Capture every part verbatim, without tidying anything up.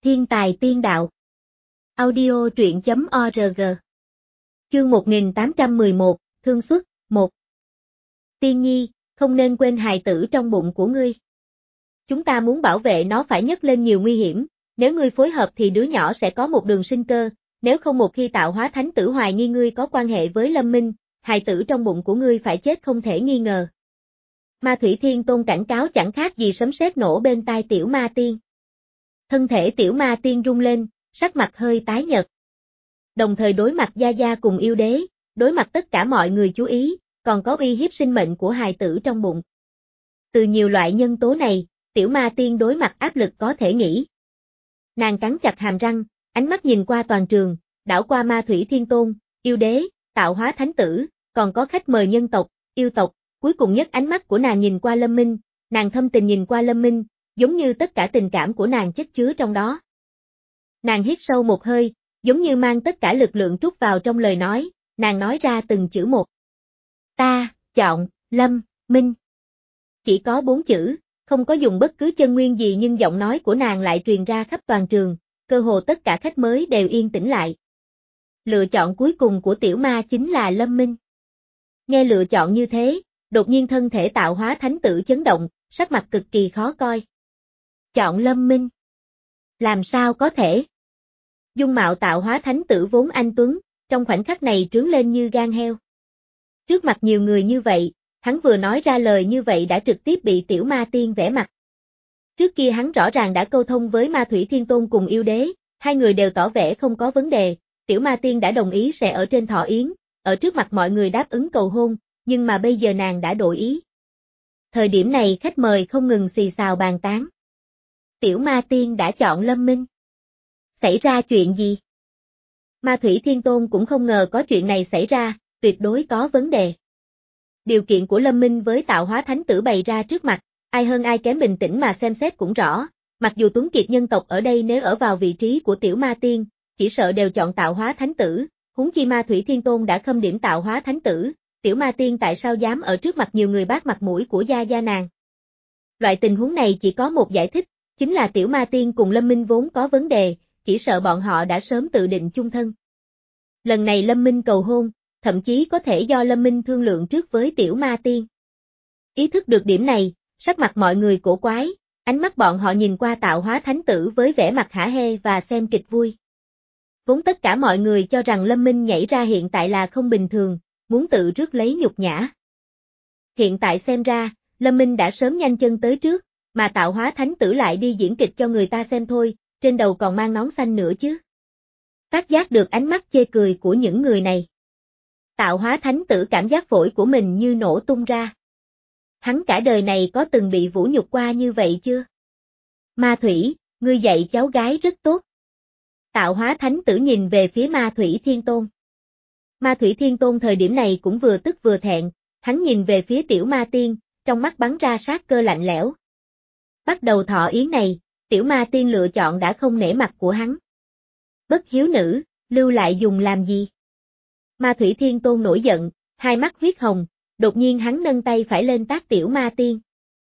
Thiên tài tiên đạo. Audio truyện chấm org. Chương một nghìn tám trăm mười một, Thương xuất, một. Tiên nhi, không nên quên hài tử trong bụng của ngươi. Chúng ta muốn bảo vệ nó phải nhấc lên nhiều nguy hiểm, nếu ngươi phối hợp thì đứa nhỏ sẽ có một đường sinh cơ, nếu không một khi tạo hóa thánh tử hoài nghi ngươi có quan hệ với Lâm Minh, hài tử trong bụng của ngươi phải chết không thể nghi ngờ. Ma Thủy Thiên Tôn cảnh cáo chẳng khác gì sấm sét nổ bên tai tiểu ma tiên. Thân thể tiểu ma tiên rung lên, sắc mặt hơi tái nhợt. Đồng thời đối mặt Gia Gia cùng yêu đế, đối mặt tất cả mọi người chú ý, còn có uy hiếp sinh mệnh của hài tử trong bụng. Từ nhiều loại nhân tố này, tiểu ma tiên đối mặt áp lực có thể nghĩ. Nàng cắn chặt hàm răng, ánh mắt nhìn qua toàn trường, đảo qua Ma Thủy Thiên Tôn, yêu đế, tạo hóa thánh tử, còn có khách mời nhân tộc, yêu tộc, cuối cùng nhất ánh mắt của nàng nhìn qua Lâm Minh, nàng thâm tình nhìn qua Lâm Minh, giống như tất cả tình cảm của nàng chất chứa trong đó. Nàng hít sâu một hơi, giống như mang tất cả lực lượng trút vào trong lời nói, nàng nói ra từng chữ một. Ta, chọn, Lâm, Minh. Chỉ có bốn chữ, không có dùng bất cứ chân nguyên gì nhưng giọng nói của nàng lại truyền ra khắp toàn trường, cơ hồ tất cả khách mới đều yên tĩnh lại. Lựa chọn cuối cùng của tiểu ma chính là Lâm Minh. Nghe lựa chọn như thế, đột nhiên thân thể tạo hóa thánh tử chấn động, sắc mặt cực kỳ khó coi. Chọn Lâm Minh. Làm sao có thể? Dung mạo tạo hóa thánh tử vốn anh tuấn, trong khoảnh khắc này trướng lên như gan heo. Trước mặt nhiều người như vậy, hắn vừa nói ra lời như vậy đã trực tiếp bị tiểu ma tiên vẽ mặt. Trước kia hắn rõ ràng đã câu thông với Ma Thủy Thiên Tôn cùng yêu đế, hai người đều tỏ vẻ không có vấn đề, tiểu ma tiên đã đồng ý sẽ ở trên thọ yến, ở trước mặt mọi người đáp ứng cầu hôn, nhưng mà bây giờ nàng đã đổi ý. Thời điểm này khách mời không ngừng xì xào bàn tán. Tiểu ma tiên đã chọn Lâm Minh. Xảy ra chuyện gì? Ma Thủy Thiên Tôn cũng không ngờ có chuyện này xảy ra, tuyệt đối có vấn đề. Điều kiện của Lâm Minh với tạo hóa thánh tử bày ra trước mặt, ai hơn ai kém bình tĩnh mà xem xét cũng rõ, mặc dù tuấn kiệt nhân tộc ở đây nếu ở vào vị trí của tiểu ma tiên, chỉ sợ đều chọn tạo hóa thánh tử, huống chi Ma Thủy Thiên Tôn đã khâm điểm tạo hóa thánh tử, tiểu ma tiên tại sao dám ở trước mặt nhiều người bác mặt mũi của Gia Gia nàng. Loại tình huống này chỉ có một giải thích, chính là tiểu ma tiên cùng Lâm Minh vốn có vấn đề, chỉ sợ bọn họ đã sớm tự định chung thân. Lần này Lâm Minh cầu hôn, thậm chí có thể do Lâm Minh thương lượng trước với tiểu ma tiên. Ý thức được điểm này, sắc mặt mọi người cổ quái, ánh mắt bọn họ nhìn qua tạo hóa thánh tử với vẻ mặt hả hê và xem kịch vui. Vốn tất cả mọi người cho rằng Lâm Minh nhảy ra hiện tại là không bình thường, muốn tự rước lấy nhục nhã. Hiện tại xem ra, Lâm Minh đã sớm nhanh chân tới trước, mà tạo hóa thánh tử lại đi diễn kịch cho người ta xem thôi, trên đầu còn mang nón xanh nữa chứ. Phát giác được ánh mắt chê cười của những người này. Tạo hóa thánh tử cảm giác phổi của mình như nổ tung ra. Hắn cả đời này có từng bị vũ nhục qua như vậy chưa? Ma Thủy, ngươi dạy cháu gái rất tốt. Tạo hóa thánh tử nhìn về phía Ma Thủy Thiên Tôn. Ma Thủy Thiên Tôn thời điểm này cũng vừa tức vừa thẹn, hắn nhìn về phía tiểu ma tiên, trong mắt bắn ra sát cơ lạnh lẽo. Bắt đầu thọ yến này, tiểu ma tiên lựa chọn đã không nể mặt của hắn. Bất hiếu nữ, lưu lại dùng làm gì? Ma Thủy Thiên Tôn nổi giận, hai mắt huyết hồng, đột nhiên hắn nâng tay phải lên tát tiểu ma tiên.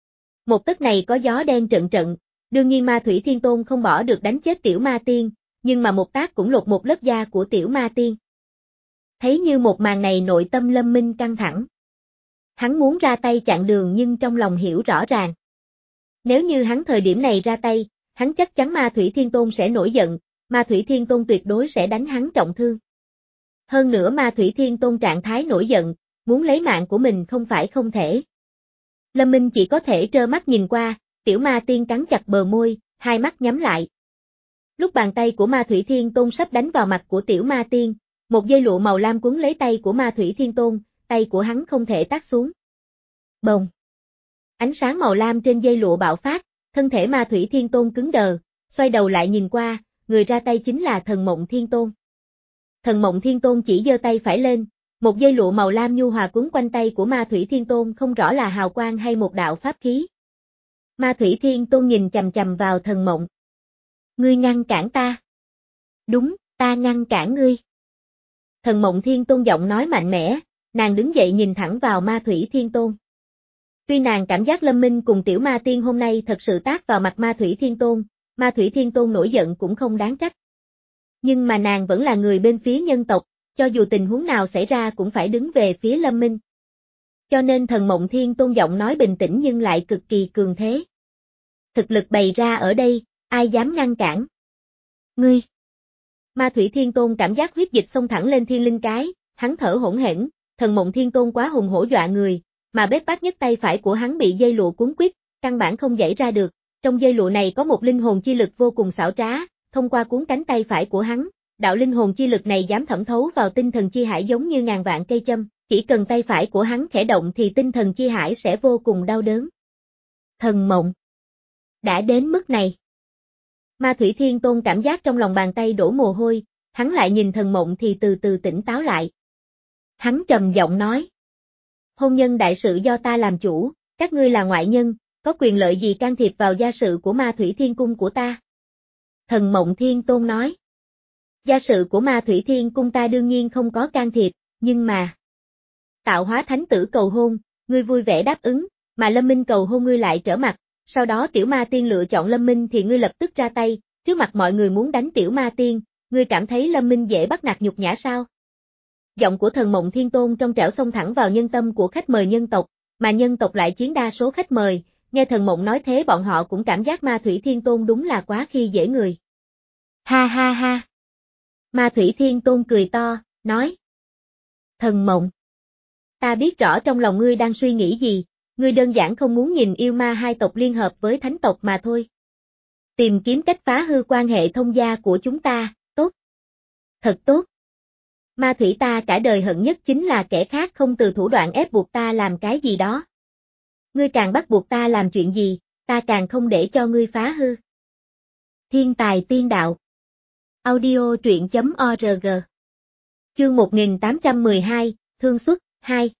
Một tấc này có gió đen trận trận, đương nhiên Ma Thủy Thiên Tôn không bỏ được đánh chết tiểu ma tiên, nhưng mà một tát cũng lột một lớp da của tiểu ma tiên. Thấy như một màn này nội tâm Lâm Minh căng thẳng. Hắn muốn ra tay chặn đường nhưng trong lòng hiểu rõ ràng. Nếu như hắn thời điểm này ra tay, hắn chắc chắn Ma Thủy Thiên Tôn sẽ nổi giận, Ma Thủy Thiên Tôn tuyệt đối sẽ đánh hắn trọng thương. Hơn nữa Ma Thủy Thiên Tôn trạng thái nổi giận, muốn lấy mạng của mình không phải không thể. Lâm Minh chỉ có thể trơ mắt nhìn qua, tiểu ma tiên cắn chặt bờ môi, hai mắt nhắm lại. Lúc bàn tay của Ma Thủy Thiên Tôn sắp đánh vào mặt của tiểu ma tiên, một dây lụa màu lam quấn lấy tay của Ma Thủy Thiên Tôn, tay của hắn không thể tát xuống. Bồng! Ánh sáng màu lam trên dây lụa bạo phát, thân thể Ma Thủy Thiên Tôn cứng đờ, xoay đầu lại nhìn qua, người ra tay chính là Thần Mộng Thiên Tôn. Thần Mộng Thiên Tôn chỉ giơ tay phải lên, một dây lụa màu lam nhu hòa quấn quanh tay của Ma Thủy Thiên Tôn không rõ là hào quang hay một đạo pháp khí. Ma Thủy Thiên Tôn nhìn chằm chằm vào Thần Mộng. Ngươi ngăn cản ta. Đúng, ta ngăn cản ngươi. Thần Mộng Thiên Tôn giọng nói mạnh mẽ, nàng đứng dậy nhìn thẳng vào Ma Thủy Thiên Tôn. Tuy nàng cảm giác Lâm Minh cùng tiểu ma tiên hôm nay thật sự tát vào mặt Ma Thủy Thiên Tôn, Ma Thủy Thiên Tôn nổi giận cũng không đáng trách. Nhưng mà nàng vẫn là người bên phía nhân tộc, cho dù tình huống nào xảy ra cũng phải đứng về phía Lâm Minh. Cho nên Thần Mộng Thiên Tôn giọng nói bình tĩnh nhưng lại cực kỳ cường thế. Thực lực bày ra ở đây, ai dám ngăn cản? Ngươi! Ma Thủy Thiên Tôn cảm giác huyết dịch xông thẳng lên thiên linh cái, hắn thở hỗn hển, Thần Mộng Thiên Tôn quá hùng hổ dọa người, mà bết bát nhất tay phải của hắn bị dây lụa cuốn quýt, căn bản không giãy ra được. Trong dây lụa này có một linh hồn chi lực vô cùng xảo trá, thông qua cuốn cánh tay phải của hắn, đạo linh hồn chi lực này dám thẩm thấu vào tinh thần chi hải giống như ngàn vạn cây châm, chỉ cần tay phải của hắn khẽ động thì tinh thần chi hải sẽ vô cùng đau đớn. Thần mộng. Đã đến mức này. Ma Thủy Thiên Tôn cảm giác trong lòng bàn tay đổ mồ hôi, hắn lại nhìn thần mộng thì từ từ tỉnh táo lại. Hắn trầm giọng nói. Hôn nhân đại sự do ta làm chủ, các ngươi là ngoại nhân, có quyền lợi gì can thiệp vào gia sự của Ma Thủy Thiên Cung của ta? Thần Mộng Thiên Tôn nói. Gia sự của Ma Thủy Thiên Cung ta đương nhiên không có can thiệp, nhưng mà... Tạo Hóa Thánh Tử cầu hôn, ngươi vui vẻ đáp ứng, mà Lâm Minh cầu hôn ngươi lại trở mặt, sau đó Tiểu Ma Tiên lựa chọn Lâm Minh thì ngươi lập tức ra tay, trước mặt mọi người muốn đánh Tiểu Ma Tiên, ngươi cảm thấy Lâm Minh dễ bắt nạt nhục nhã sao? Giọng của Thần Mộng Thiên Tôn trong trẻo xông thẳng vào nhân tâm của khách mời nhân tộc, mà nhân tộc lại chiếm đa số khách mời, nghe Thần Mộng nói thế bọn họ cũng cảm giác Ma Thủy Thiên Tôn đúng là quá khi dễ người. Ha ha ha. Ma Thủy Thiên Tôn cười to, nói. Thần Mộng. Ta biết rõ trong lòng ngươi đang suy nghĩ gì, ngươi đơn giản không muốn nhìn yêu ma hai tộc liên hợp với thánh tộc mà thôi. Tìm kiếm cách phá hư quan hệ thông gia của chúng ta, tốt. Thật tốt. Ma Thủy ta cả đời hận nhất chính là kẻ khác không từ thủ đoạn ép buộc ta làm cái gì đó. Ngươi càng bắt buộc ta làm chuyện gì, ta càng không để cho ngươi phá hư. Thiên tài tiên đạo. Audio truyện chấm org. Chương một nghìn tám trăm mười hai, Thương xuất, hai.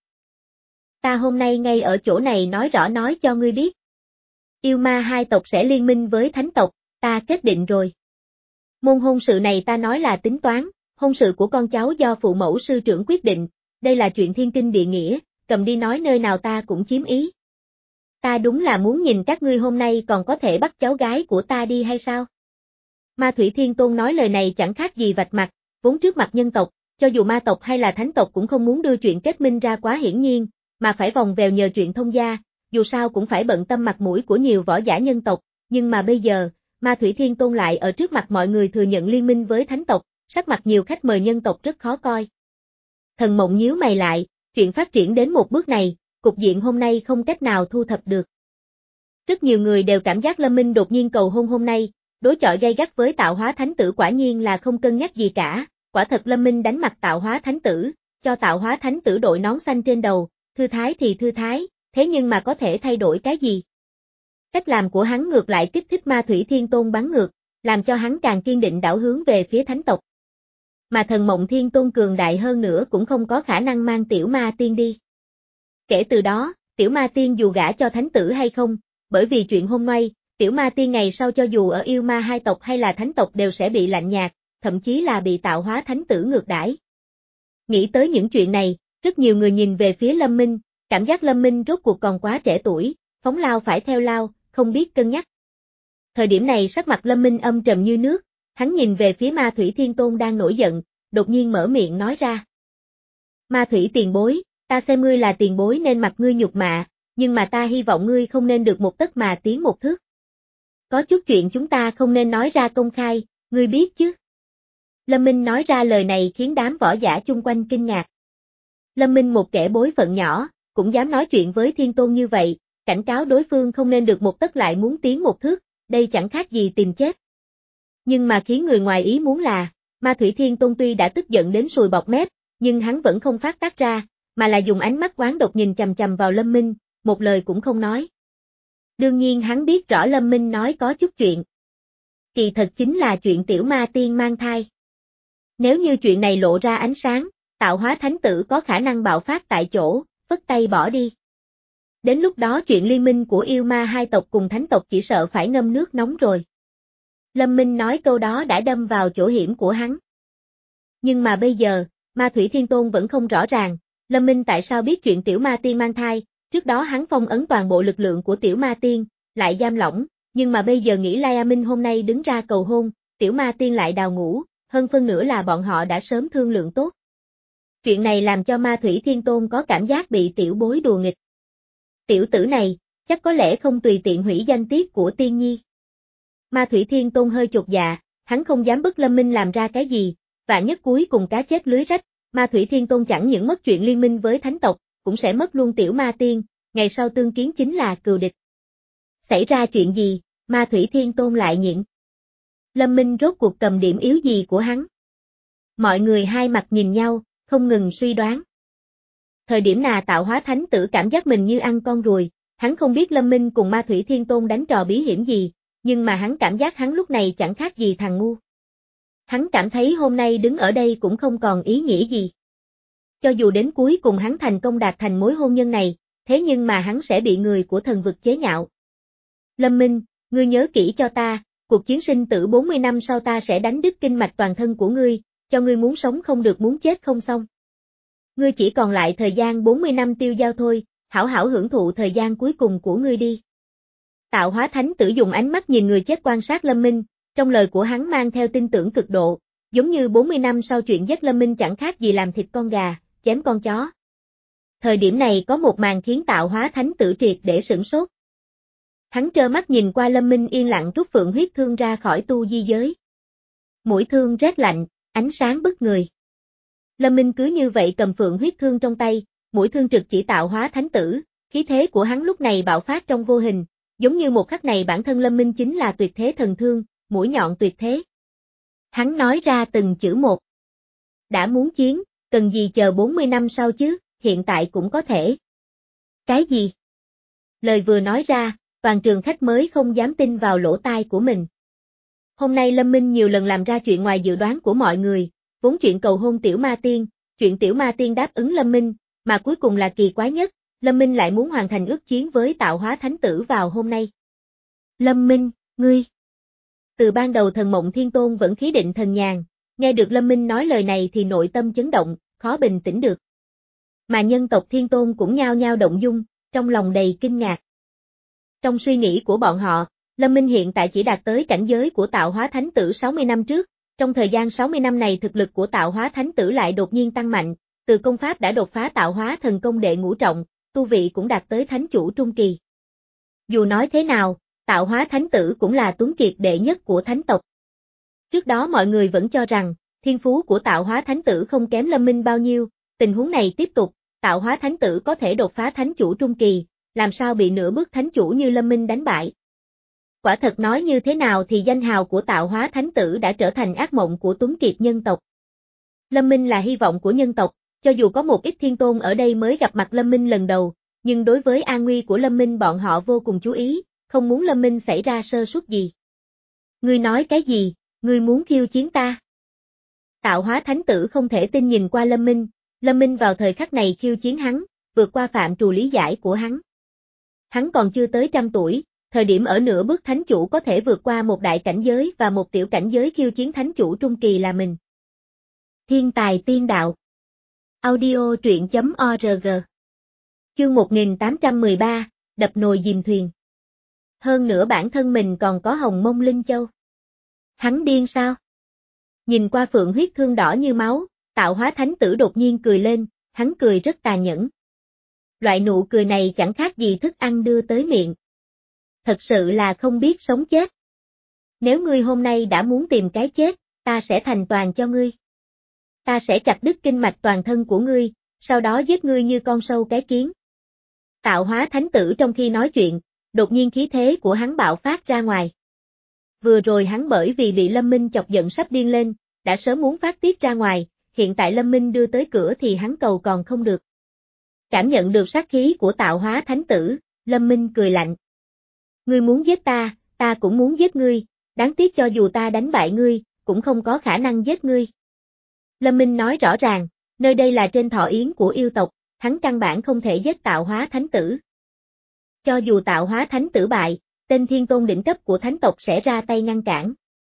Ta hôm nay ngay ở chỗ này nói rõ nói cho ngươi biết. Yêu ma hai tộc sẽ liên minh với thánh tộc, ta kết định rồi. Môn hôn sự này ta nói là tính toán, hôn sự của con cháu do phụ mẫu sư trưởng quyết định, đây là chuyện thiên kinh địa nghĩa, cầm đi nói nơi nào ta cũng chiếm ý. Ta đúng là muốn nhìn các ngươi hôm nay còn có thể bắt cháu gái của ta đi hay sao? Ma Thủy Thiên Tôn nói lời này chẳng khác gì vạch mặt, vốn trước mặt nhân tộc, cho dù ma tộc hay là thánh tộc cũng không muốn đưa chuyện kết minh ra quá hiển nhiên, mà phải vòng vèo nhờ chuyện thông gia, dù sao cũng phải bận tâm mặt mũi của nhiều võ giả nhân tộc, nhưng mà bây giờ, Ma Thủy Thiên Tôn lại ở trước mặt mọi người thừa nhận liên minh với thánh tộc, sắc mặt nhiều khách mời nhân tộc rất khó coi. Thần Mộng nhíu mày lại, chuyện phát triển đến một bước này, cục diện hôm nay không cách nào thu thập được. Rất nhiều người đều cảm giác Lâm Minh đột nhiên cầu hôn hôm nay, đối chọi gay gắt với Tạo Hóa Thánh Tử quả nhiên là không cân nhắc gì cả, quả thật Lâm Minh đánh mặt Tạo Hóa Thánh Tử, cho Tạo Hóa Thánh Tử đội nón xanh trên đầu, thư thái thì thư thái, thế nhưng mà có thể thay đổi cái gì? Cách làm của hắn ngược lại kích thích Ma Thủy Thiên Tôn bắn ngược, làm cho hắn càng kiên định đảo hướng về phía thánh tộc. Mà Thần Mộng Thiên Tôn cường đại hơn nữa cũng không có khả năng mang Tiểu Ma Tiên đi. Kể từ đó, Tiểu Ma Tiên dù gả cho thánh tử hay không, bởi vì chuyện hôm nay, Tiểu Ma Tiên ngày sau cho dù ở yêu ma hai tộc hay là thánh tộc đều sẽ bị lạnh nhạt, thậm chí là bị Tạo Hóa Thánh Tử ngược đãi. Nghĩ tới những chuyện này, rất nhiều người nhìn về phía Lâm Minh, cảm giác Lâm Minh rốt cuộc còn quá trẻ tuổi, phóng lao phải theo lao, không biết cân nhắc. Thời điểm này sắc mặt Lâm Minh âm trầm như nước, hắn nhìn về phía Ma Thủy Thiên Tôn đang nổi giận, đột nhiên mở miệng nói ra. Ma Thủy tiền bối, ta xem ngươi là tiền bối nên mặt ngươi nhục mạ, nhưng mà ta hy vọng ngươi không nên được một tấc mà tiến một thước. Có chút chuyện chúng ta không nên nói ra công khai, ngươi biết chứ? Lâm Minh nói ra lời này khiến đám võ giả chung quanh kinh ngạc. Lâm Minh một kẻ bối phận nhỏ, cũng dám nói chuyện với Thiên Tôn như vậy, cảnh cáo đối phương không nên được một tấc lại muốn tiến một thước, đây chẳng khác gì tìm chết. Nhưng mà khiến người ngoài ý muốn là, Ma Thủy Thiên Tôn tuy đã tức giận đến sùi bọt mép, nhưng hắn vẫn không phát tác ra, mà là dùng ánh mắt oán độc nhìn chằm chằm vào Lâm Minh, một lời cũng không nói. Đương nhiên hắn biết rõ Lâm Minh nói có chút chuyện. Kỳ thật chính là chuyện Tiểu Ma Tiên mang thai. Nếu như chuyện này lộ ra ánh sáng, Tạo Hóa Thánh Tử có khả năng bạo phát tại chỗ, phất tay bỏ đi. Đến lúc đó chuyện liên minh của yêu ma hai tộc cùng thánh tộc chỉ sợ phải ngâm nước nóng rồi. Lâm Minh nói câu đó đã đâm vào chỗ hiểm của hắn. Nhưng mà bây giờ, Ma Thủy Thiên Tôn vẫn không rõ ràng, Lâm Minh tại sao biết chuyện Tiểu Ma Tiên mang thai, trước đó hắn phong ấn toàn bộ lực lượng của Tiểu Ma Tiên, lại giam lỏng, nhưng mà bây giờ nghĩ Lai A Minh hôm nay đứng ra cầu hôn, tiểu ma tiên lại đào ngũ, hơn phân nửa là bọn họ đã sớm thương lượng tốt. Chuyện này làm cho Ma Thủy Thiên Tôn có cảm giác bị tiểu bối đùa nghịch. Tiểu tử này, chắc có lẽ không tùy tiện hủy danh tiết của tiên nhi. Ma Thủy Thiên Tôn hơi chột dạ, hắn không dám bức Lâm Minh làm ra cái gì, vạn nhất cuối cùng cá chết lưới rách, Ma Thủy Thiên Tôn chẳng những mất chuyện liên minh với thánh tộc, cũng sẽ mất luôn tiểu ma tiên, ngày sau tương kiến chính là cừu địch. Xảy ra chuyện gì, Ma Thủy Thiên Tôn lại nhịn. Lâm Minh rốt cuộc cầm điểm yếu gì của hắn? Mọi người hai mặt nhìn nhau, không ngừng suy đoán. Thời điểm nào tạo hóa thánh tử cảm giác mình như ăn con ruồi, hắn không biết Lâm Minh cùng Ma Thủy Thiên Tôn đánh trò bí hiểm gì, nhưng mà hắn cảm giác hắn lúc này chẳng khác gì thằng ngu. Hắn cảm thấy hôm nay đứng ở đây cũng không còn ý nghĩa gì. Cho dù đến cuối cùng hắn thành công đạt thành mối hôn nhân này, thế nhưng mà hắn sẽ bị người của thần vực chế nhạo. Lâm Minh, ngươi nhớ kỹ cho ta, cuộc chiến sinh tử bốn mươi năm sau ta sẽ đánh đứt kinh mạch toàn thân của ngươi, cho ngươi muốn sống không được muốn chết không xong. Ngươi chỉ còn lại thời gian bốn mươi năm tiêu dao thôi, hảo hảo hưởng thụ thời gian cuối cùng của ngươi đi. Tạo hóa thánh tử dùng ánh mắt nhìn người chết quan sát Lâm Minh, trong lời của hắn mang theo tin tưởng cực độ, giống như bốn mươi năm sau chuyện giết Lâm Minh chẳng khác gì làm thịt con gà, chém con chó. Thời điểm này có một màn khiến tạo hóa thánh tử triệt để sửng sốt. Hắn trơ mắt nhìn qua Lâm Minh yên lặng rút phượng huyết thương ra khỏi tu di giới. Mũi thương rét lạnh, ánh sáng bức người. Lâm Minh cứ như vậy cầm phượng huyết thương trong tay, mũi thương trực chỉ tạo hóa thánh tử, khí thế của hắn lúc này bạo phát trong vô hình, giống như một khắc này bản thân Lâm Minh chính là tuyệt thế thần thương, mũi nhọn tuyệt thế. Hắn nói ra từng chữ một. Đã muốn chiến, cần gì chờ bốn mươi năm sau chứ, hiện tại cũng có thể. Cái gì? Lời vừa nói ra, toàn trường khách mới không dám tin vào lỗ tai của mình. Hôm nay Lâm Minh nhiều lần làm ra chuyện ngoài dự đoán của mọi người, vốn chuyện cầu hôn tiểu ma tiên, chuyện tiểu ma tiên đáp ứng Lâm Minh, mà cuối cùng là kỳ quái nhất, Lâm Minh lại muốn hoàn thành ước chiến với tạo hóa thánh tử vào hôm nay. Lâm Minh, ngươi. Từ ban đầu thần mộng thiên tôn vẫn khí định thần nhàn, nghe được Lâm Minh nói lời này thì nội tâm chấn động, khó bình tĩnh được. Mà nhân tộc thiên tôn cũng nhao nhao động dung, trong lòng đầy kinh ngạc. Trong suy nghĩ của bọn họ, Lâm Minh hiện tại chỉ đạt tới cảnh giới của tạo hóa thánh tử sáu mươi năm trước, trong thời gian sáu mươi năm này thực lực của tạo hóa thánh tử lại đột nhiên tăng mạnh, từ công pháp đã đột phá tạo hóa thần công đệ ngũ trọng, tu vị cũng đạt tới thánh chủ trung kỳ. Dù nói thế nào, tạo hóa thánh tử cũng là tuấn kiệt đệ nhất của thánh tộc. Trước đó mọi người vẫn cho rằng, thiên phú của tạo hóa thánh tử không kém Lâm Minh bao nhiêu, tình huống này tiếp tục, tạo hóa thánh tử có thể đột phá thánh chủ trung kỳ, làm sao bị nửa bước thánh chủ như Lâm Minh đánh bại. Quả thật nói như thế nào thì danh hào của tạo hóa thánh tử đã trở thành ác mộng của tuấn kiệt nhân tộc. Lâm Minh là hy vọng của nhân tộc, cho dù có một ít thiên tôn ở đây mới gặp mặt Lâm Minh lần đầu, nhưng đối với an nguy của Lâm Minh bọn họ vô cùng chú ý, không muốn Lâm Minh xảy ra sơ suất gì. Ngươi nói cái gì, ngươi muốn khiêu chiến ta? Tạo hóa thánh tử không thể tin nhìn qua Lâm Minh, Lâm Minh vào thời khắc này khiêu chiến hắn, vượt qua phạm trù lý giải của hắn. Hắn còn chưa tới trăm tuổi, thời điểm ở nửa bước thánh chủ có thể vượt qua một đại cảnh giới và một tiểu cảnh giới khiêu chiến thánh chủ trung kỳ là mình. Thiên tài tiên đạo. Audio truyện chấm org. Chương một nghìn tám trăm mười ba, đập nồi dìm thuyền. Hơn nữa bản thân mình còn có hồng mông linh châu. Hắn điên sao? Nhìn qua phượng huyết thương đỏ như máu, tạo hóa thánh tử đột nhiên cười lên, hắn cười rất tà nhẫn. Loại nụ cười này chẳng khác gì thức ăn đưa tới miệng. Thật sự là không biết sống chết. Nếu ngươi hôm nay đã muốn tìm cái chết, ta sẽ thành toàn cho ngươi. Ta sẽ chặt đứt kinh mạch toàn thân của ngươi, sau đó giết ngươi như con sâu cái kiến. Tạo hóa thánh tử trong khi nói chuyện, đột nhiên khí thế của hắn bạo phát ra ngoài. Vừa rồi hắn bởi vì bị Lâm Minh chọc giận sắp điên lên, đã sớm muốn phát tiết ra ngoài, hiện tại Lâm Minh đưa tới cửa thì hắn cầu còn không được. Cảm nhận được sát khí của tạo hóa thánh tử, Lâm Minh cười lạnh. Ngươi muốn giết ta, ta cũng muốn giết ngươi, đáng tiếc cho dù ta đánh bại ngươi, cũng không có khả năng giết ngươi. Lâm Minh nói rõ ràng, nơi đây là trên thọ yến của yêu tộc, hắn căn bản không thể giết tạo hóa thánh tử. Cho dù tạo hóa thánh tử bại, tên thiên tôn đỉnh cấp của thánh tộc sẽ ra tay ngăn cản.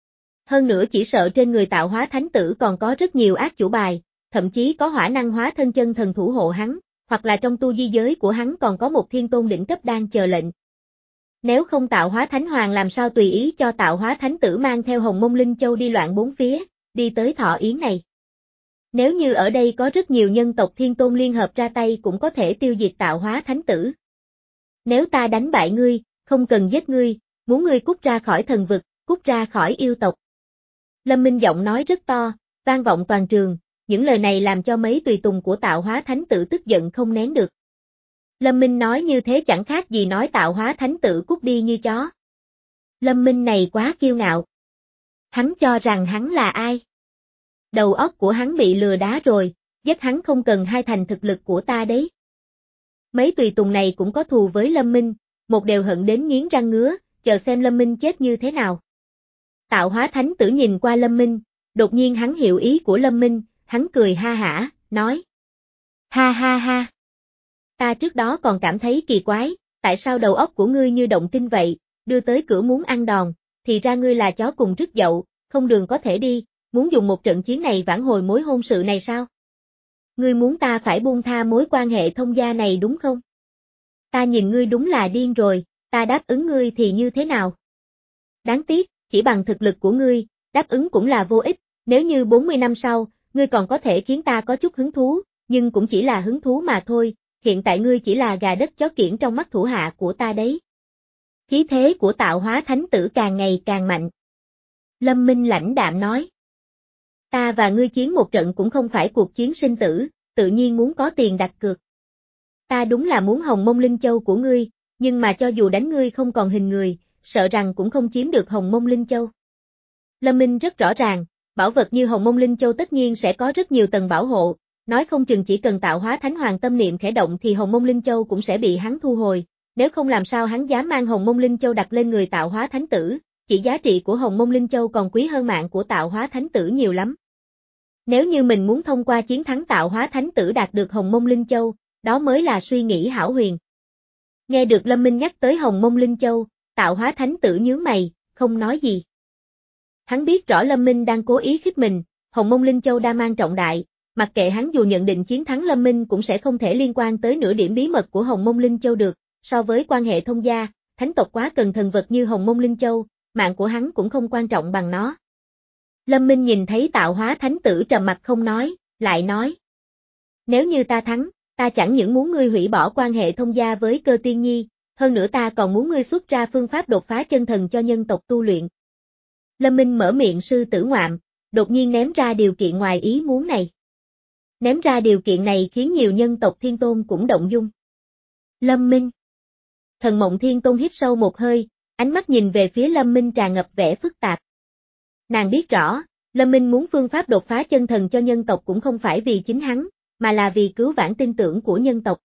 Hơn nữa chỉ sợ trên người tạo hóa thánh tử còn có rất nhiều ác chủ bài, thậm chí có hỏa năng hóa thân chân thần thủ hộ hắn, hoặc là trong tu di giới của hắn còn có một thiên tôn đỉnh cấp đang chờ lệnh. Nếu không Tạo Hóa Thánh Hoàng làm sao tùy ý cho Tạo Hóa Thánh Tử mang theo Hồng Mông Linh Châu đi loạn bốn phía, đi tới thọ yến này. Nếu như ở đây có rất nhiều nhân tộc Thiên Tôn liên hợp ra tay cũng có thể tiêu diệt Tạo Hóa Thánh Tử. Nếu ta đánh bại ngươi, không cần giết ngươi, muốn ngươi cút ra khỏi thần vực, cút ra khỏi yêu tộc. Lâm Minh giọng nói rất to, vang vọng toàn trường, những lời này làm cho mấy tùy tùng của Tạo Hóa Thánh Tử tức giận không nén được. Lâm Minh nói như thế chẳng khác gì nói Tạo Hóa Thánh Tử cút đi như chó. Lâm Minh này quá kiêu ngạo. Hắn cho rằng hắn là ai? Đầu óc của hắn bị lừa đá rồi, giết hắn không cần hai thành thực lực của ta đấy. Mấy tùy tùng này cũng có thù với Lâm Minh, một đều hận đến nghiến răng ngứa, chờ xem Lâm Minh chết như thế nào. Tạo Hóa Thánh Tử nhìn qua Lâm Minh, đột nhiên hắn hiểu ý của Lâm Minh, hắn cười ha hả, nói. Ha ha ha. Ta trước đó còn cảm thấy kỳ quái, tại sao đầu óc của ngươi như động tinh vậy, đưa tới cửa muốn ăn đòn, thì ra ngươi là chó cùng rứt dậu, không đường có thể đi, muốn dùng một trận chiến này vãn hồi mối hôn sự này sao? Ngươi muốn ta phải buông tha mối quan hệ thông gia này đúng không? Ta nhìn ngươi đúng là điên rồi, ta đáp ứng ngươi thì như thế nào? Đáng tiếc, chỉ bằng thực lực của ngươi, đáp ứng cũng là vô ích, nếu như bốn mươi năm sau, ngươi còn có thể khiến ta có chút hứng thú, nhưng cũng chỉ là hứng thú mà thôi, hiện tại ngươi chỉ là gà đất chó kiểng trong mắt thủ hạ của ta đấy. Khí thế của Tạo Hóa Thánh Tử càng ngày càng mạnh. Lâm Minh lãnh đạm nói. Ta và ngươi chiến một trận cũng không phải cuộc chiến sinh tử, tự nhiên muốn có tiền đặt cược. Ta đúng là muốn Hồng Mông Linh Châu của ngươi, nhưng mà cho dù đánh ngươi không còn hình người, sợ rằng cũng không chiếm được Hồng Mông Linh Châu. Lâm Minh rất rõ ràng, bảo vật như Hồng Mông Linh Châu tất nhiên sẽ có rất nhiều tầng bảo hộ, nói không chừng chỉ cần Tạo Hóa Thánh Hoàng tâm niệm khẽ động thì Hồng Mông Linh Châu cũng sẽ bị hắn thu hồi, nếu không làm sao hắn dám mang Hồng Mông Linh Châu đặt lên người Tạo Hóa Thánh Tử, chỉ giá trị của Hồng Mông Linh Châu còn quý hơn mạng của Tạo Hóa Thánh Tử nhiều lắm. Nếu như mình muốn thông qua chiến thắng Tạo Hóa Thánh Tử đạt được Hồng Mông Linh Châu, đó mới là suy nghĩ hão huyền. Nghe được Lâm Minh nhắc tới Hồng Mông Linh Châu, Tạo Hóa Thánh Tử nhướng mày, không nói gì. Hắn biết rõ Lâm Minh đang cố ý khích mình, Hồng Mông Linh Châu đa mang trọng đại, mặc kệ hắn dù nhận định chiến thắng Lâm Minh cũng sẽ không thể liên quan tới nửa điểm bí mật của Hồng Mông Linh Châu được, so với quan hệ thông gia, thánh tộc quá cần thần vật như Hồng Mông Linh Châu, mạng của hắn cũng không quan trọng bằng nó. Lâm Minh nhìn thấy Tạo Hóa Thánh Tử trầm mặt không nói, lại nói. Nếu như ta thắng, ta chẳng những muốn ngươi hủy bỏ quan hệ thông gia với Cơ Tiên Nhi, hơn nữa ta còn muốn ngươi xuất ra phương pháp đột phá chân thần cho nhân tộc tu luyện. Lâm Minh mở miệng sư tử ngoạm, đột nhiên ném ra điều kiện ngoài ý muốn này. Ném ra điều kiện này khiến nhiều nhân tộc Thiên Tôn cũng động dung. Lâm Minh. Thần Mộng Thiên Tôn hít sâu một hơi, ánh mắt nhìn về phía Lâm Minh tràn ngập vẻ phức tạp. Nàng biết rõ, Lâm Minh muốn phương pháp đột phá chân thần cho nhân tộc cũng không phải vì chính hắn, mà là vì cứu vãn tin tưởng của nhân tộc.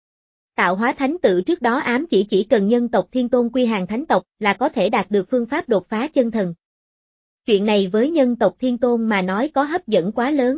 Tạo Hóa Thánh Tử trước đó ám chỉ chỉ cần nhân tộc Thiên Tôn quy hàng thánh tộc là có thể đạt được phương pháp đột phá chân thần. Chuyện này với nhân tộc Thiên Tôn mà nói có hấp dẫn quá lớn.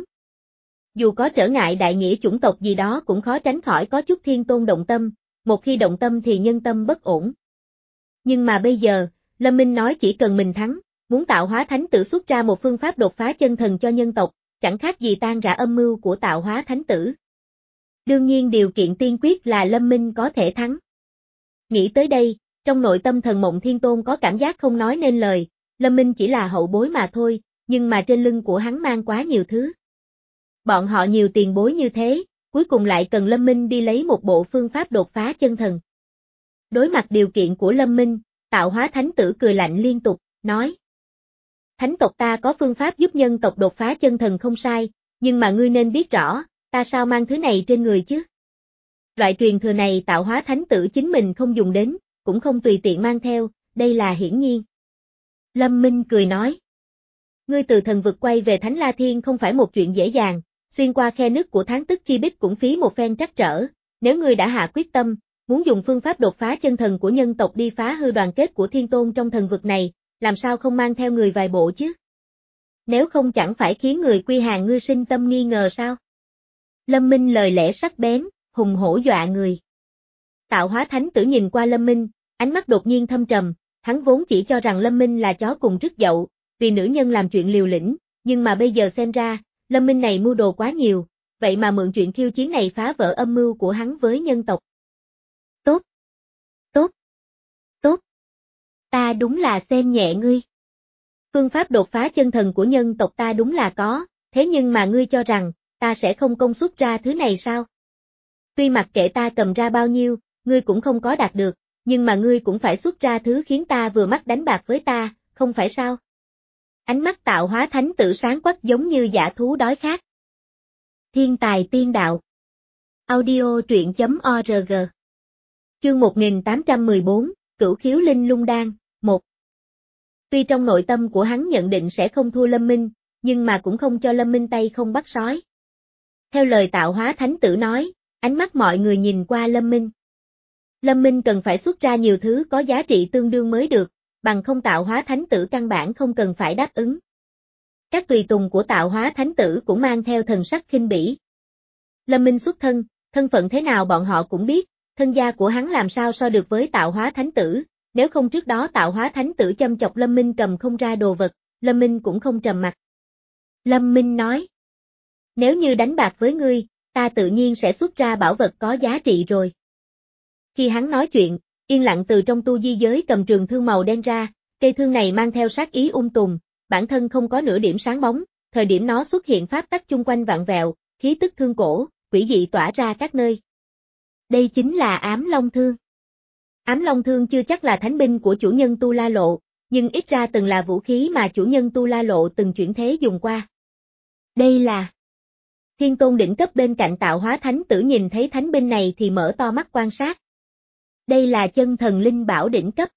Dù có trở ngại đại nghĩa chủng tộc gì đó cũng khó tránh khỏi có chút Thiên Tôn động tâm, một khi động tâm thì nhân tâm bất ổn. Nhưng mà bây giờ, Lâm Minh nói chỉ cần mình thắng, muốn Tạo Hóa Thánh Tử xuất ra một phương pháp đột phá chân thần cho nhân tộc, chẳng khác gì tan rã âm mưu của Tạo Hóa Thánh Tử. Đương nhiên điều kiện tiên quyết là Lâm Minh có thể thắng. Nghĩ tới đây, trong nội tâm Thần Mộng Thiên Tôn có cảm giác không nói nên lời, Lâm Minh chỉ là hậu bối mà thôi, nhưng mà trên lưng của hắn mang quá nhiều thứ. Bọn họ nhiều tiền bối như thế, cuối cùng lại cần Lâm Minh đi lấy một bộ phương pháp đột phá chân thần. Đối mặt điều kiện của Lâm Minh, Tạo Hóa Thánh Tử cười lạnh liên tục, nói. Thánh tộc ta có phương pháp giúp nhân tộc đột phá chân thần không sai, nhưng mà ngươi nên biết rõ, ta sao mang thứ này trên người chứ? Loại truyền thừa này Tạo Hóa Thánh Tử chính mình không dùng đến, cũng không tùy tiện mang theo, đây là hiển nhiên. Lâm Minh cười nói. Ngươi từ thần vực quay về Thánh La Thiên không phải một chuyện dễ dàng, xuyên qua khe nứt của tháng tức chi bích cũng phí một phen trắc trở, nếu ngươi đã hạ quyết tâm, muốn dùng phương pháp đột phá chân thần của nhân tộc đi phá hư đoàn kết của Thiên Tôn trong thần vực này, làm sao không mang theo người vài bộ chứ? Nếu không chẳng phải khiến người quy hàng ngươi sinh tâm nghi ngờ sao? Lâm Minh lời lẽ sắc bén, hùng hổ dọa người. Tạo Hóa Thánh Tử nhìn qua Lâm Minh, ánh mắt đột nhiên thâm trầm, hắn vốn chỉ cho rằng Lâm Minh là chó cùng rứt dậu, vì nữ nhân làm chuyện liều lĩnh, nhưng mà bây giờ xem ra, Lâm Minh này mưu đồ quá nhiều, vậy mà mượn chuyện khiêu chiến này phá vỡ âm mưu của hắn với nhân tộc. Tốt! Tốt! Tốt! Ta đúng là xem nhẹ ngươi. Phương pháp đột phá chân thần của nhân tộc ta đúng là có, thế nhưng mà ngươi cho rằng, ta sẽ không công xuất ra thứ này sao? Tuy mặc kệ ta cầm ra bao nhiêu, ngươi cũng không có đạt được, nhưng mà ngươi cũng phải xuất ra thứ khiến ta vừa mắt đánh bạc với ta, không phải sao? Ánh mắt tạo hóa thánh tử sáng quắc giống như dã thú đói khát. Thiên tài tiên đạo. Audio truyện chấm org. Chương một nghìn tám trăm mười bốn, Cửu khiếu linh lung đan, một. Tuy trong nội tâm của hắn nhận định sẽ không thua Lâm Minh, nhưng mà cũng không cho Lâm Minh tay không bắt sói. Theo lời tạo hóa thánh tử nói, ánh mắt mọi người nhìn qua Lâm Minh. Lâm Minh cần phải xuất ra nhiều thứ có giá trị tương đương mới được, bằng không tạo hóa thánh tử căn bản không cần phải đáp ứng. Các tùy tùng của tạo hóa thánh tử cũng mang theo thần sắc khinh bỉ. Lâm Minh xuất thân, thân phận thế nào bọn họ cũng biết, thân gia của hắn làm sao so được với tạo hóa thánh tử, nếu không trước đó tạo hóa thánh tử châm chọc Lâm Minh cầm không ra đồ vật, Lâm Minh cũng không trầm mặt. Lâm Minh nói, nếu như đánh bạc với ngươi, ta tự nhiên sẽ xuất ra bảo vật có giá trị rồi. Khi hắn nói chuyện, yên lặng từ trong tu di giới cầm trường thương màu đen ra, cây thương này mang theo sát ý ung tùm, bản thân không có nửa điểm sáng bóng, thời điểm nó xuất hiện pháp tắc chung quanh vạn vẹo, khí tức thương cổ, quỷ dị tỏa ra các nơi. Đây chính là ám long thương. Ám long thương chưa chắc là thánh binh của chủ nhân Tu La Lộ, nhưng ít ra từng là vũ khí mà chủ nhân Tu La Lộ từng chuyển thế dùng qua. Đây là... Thiên tôn đỉnh cấp bên cạnh tạo hóa thánh tử nhìn thấy thánh binh này thì mở to mắt quan sát. Đây là chân thần linh bảo đỉnh cấp.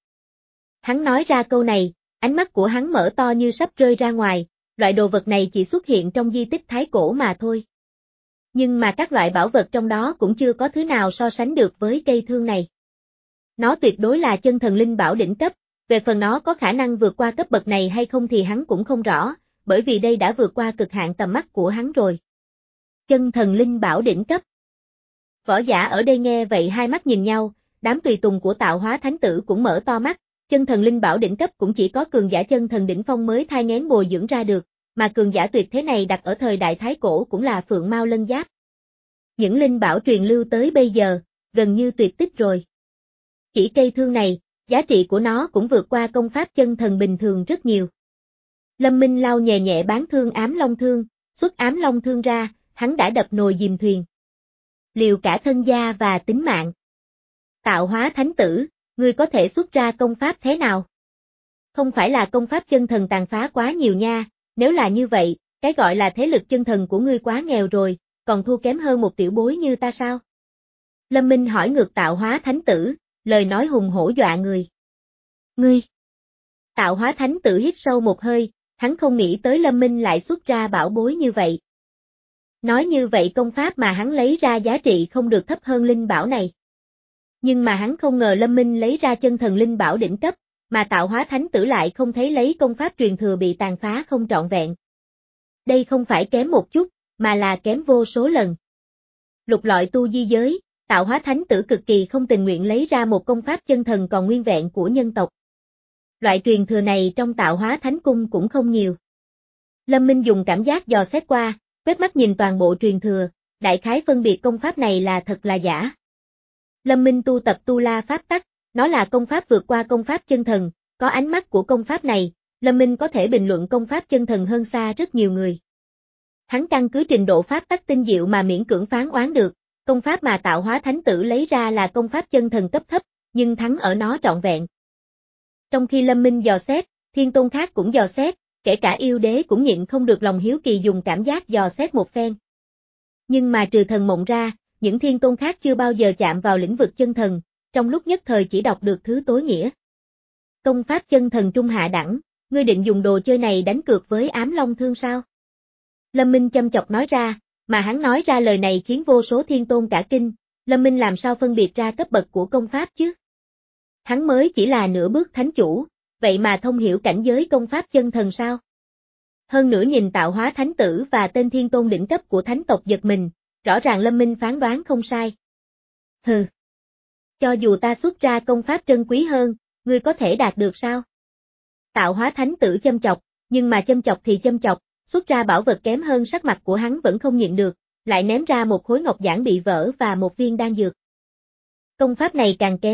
Hắn nói ra câu này, ánh mắt của hắn mở to như sắp rơi ra ngoài, loại đồ vật này chỉ xuất hiện trong di tích thái cổ mà thôi. Nhưng mà các loại bảo vật trong đó cũng chưa có thứ nào so sánh được với cây thương này. Nó tuyệt đối là chân thần linh bảo đỉnh cấp, về phần nó có khả năng vượt qua cấp bậc này hay không thì hắn cũng không rõ, bởi vì đây đã vượt qua cực hạn tầm mắt của hắn rồi. Chân thần linh bảo đỉnh cấp. Võ giả ở đây nghe vậy hai mắt nhìn nhau, đám tùy tùng của tạo hóa thánh tử cũng mở to mắt, chân thần linh bảo đỉnh cấp cũng chỉ có cường giả chân thần đỉnh phong mới thai nghén bồi dưỡng ra được, mà cường giả tuyệt thế này đặt ở thời đại thái cổ cũng là phượng mao lân giáp. Những linh bảo truyền lưu tới bây giờ, gần như tuyệt tích rồi. Chỉ cây thương này, giá trị của nó cũng vượt qua công pháp chân thần bình thường rất nhiều. Lâm Minh lau nhẹ nhẹ bán thương ám long thương, xuất ám long thương ra, hắn đã đập nồi dìm thuyền. Liều cả thân gia và tính mạng. Tạo hóa thánh tử, ngươi có thể xuất ra công pháp thế nào? Không phải là công pháp chân thần tàn phá quá nhiều nha, nếu là như vậy, cái gọi là thế lực chân thần của ngươi quá nghèo rồi, còn thua kém hơn một tiểu bối như ta sao? Lâm Minh hỏi ngược tạo hóa thánh tử, lời nói hùng hổ dọa người. Ngươi! Tạo hóa thánh tử hít sâu một hơi, hắn không nghĩ tới Lâm Minh lại xuất ra bảo bối như vậy. Nói như vậy công pháp mà hắn lấy ra giá trị không được thấp hơn linh bảo này. Nhưng mà hắn không ngờ Lâm Minh lấy ra chân thần linh bảo đỉnh cấp, mà tạo hóa thánh tử lại không thấy lấy công pháp truyền thừa bị tàn phá không trọn vẹn. Đây không phải kém một chút, mà là kém vô số lần. Lục lọi tu di giới, tạo hóa thánh tử cực kỳ không tình nguyện lấy ra một công pháp chân thần còn nguyên vẹn của nhân tộc. Loại truyền thừa này trong tạo hóa thánh cung cũng không nhiều. Lâm Minh dùng cảm giác dò xét qua, quét mắt nhìn toàn bộ truyền thừa, đại khái phân biệt công pháp này là thật là giả. Lâm Minh tu tập tu la pháp tắc, nó là công pháp vượt qua công pháp chân thần, có ánh mắt của công pháp này, Lâm Minh có thể bình luận công pháp chân thần hơn xa rất nhiều người. Hắn căn cứ trình độ pháp tắc tinh diệu mà miễn cưỡng phán oán được, công pháp mà tạo hóa thánh tử lấy ra là công pháp chân thần cấp thấp, nhưng thắng ở nó trọn vẹn. Trong khi Lâm Minh dò xét, thiên tôn khác cũng dò xét, kể cả yêu đế cũng nhịn không được lòng hiếu kỳ dùng cảm giác dò xét một phen. Nhưng mà trừ thần mộng ra, những thiên tôn khác chưa bao giờ chạm vào lĩnh vực chân thần, trong lúc nhất thời chỉ đọc được thứ tối nghĩa. Công pháp chân thần trung hạ đẳng, ngươi định dùng đồ chơi này đánh cược với ám long thương sao? Lâm Minh châm chọc nói ra, mà hắn nói ra lời này khiến vô số thiên tôn cả kinh, Lâm Minh làm sao phân biệt ra cấp bậc của công pháp chứ? Hắn mới chỉ là nửa bước thánh chủ, vậy mà thông hiểu cảnh giới công pháp chân thần sao? Hơn nữa nhìn tạo hóa thánh tử và tên thiên tôn đỉnh cấp của thánh tộc giật mình, rõ ràng Lâm Minh phán đoán không sai. Hừ. Cho dù ta xuất ra công pháp trân quý hơn, ngươi có thể đạt được sao? Tạo hóa thánh tử châm chọc, nhưng mà châm chọc thì châm chọc, xuất ra bảo vật kém hơn sắc mặt của hắn vẫn không nhịn được, lại ném ra một khối ngọc giản bị vỡ và một viên đan dược. Công pháp này càng kém,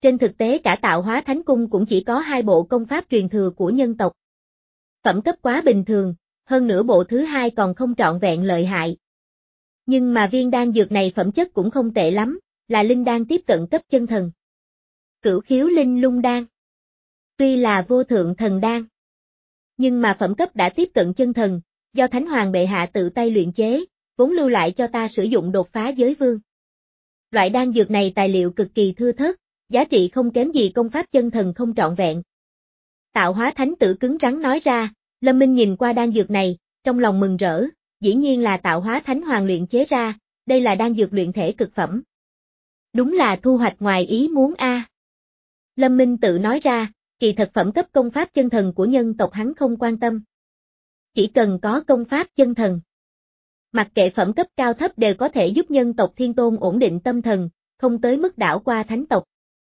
trên thực tế cả Tạo Hóa Thánh Cung cũng chỉ có hai bộ công pháp truyền thừa của nhân tộc. Phẩm cấp quá bình thường, hơn nữa bộ thứ hai còn không trọn vẹn lợi hại. Nhưng mà viên đan dược này phẩm chất cũng không tệ lắm, là linh đan tiếp cận cấp chân thần. Cửu khiếu linh lung đan. Tuy là vô thượng thần đan, nhưng mà phẩm cấp đã tiếp cận chân thần, do Thánh Hoàng bệ hạ tự tay luyện chế, vốn lưu lại cho ta sử dụng đột phá giới vương. Loại đan dược này tài liệu cực kỳ thưa thớt, giá trị không kém gì công pháp chân thần không trọn vẹn. Tạo Hóa Thánh Tử cứng rắn nói ra, Lâm Minh nhìn qua đan dược này, trong lòng mừng rỡ, dĩ nhiên là Tạo Hóa Thánh Hoàng luyện chế ra, đây là đan dược luyện thể cực phẩm. Đúng là thu hoạch ngoài ý muốn a. Lâm Minh tự nói ra, kỳ thật phẩm cấp công pháp chân thần của nhân tộc hắn không quan tâm. Chỉ cần có công pháp chân thần. Mặc kệ phẩm cấp cao thấp đều có thể giúp nhân tộc Thiên Tôn ổn định tâm thần, không tới mức đảo qua thánh tộc.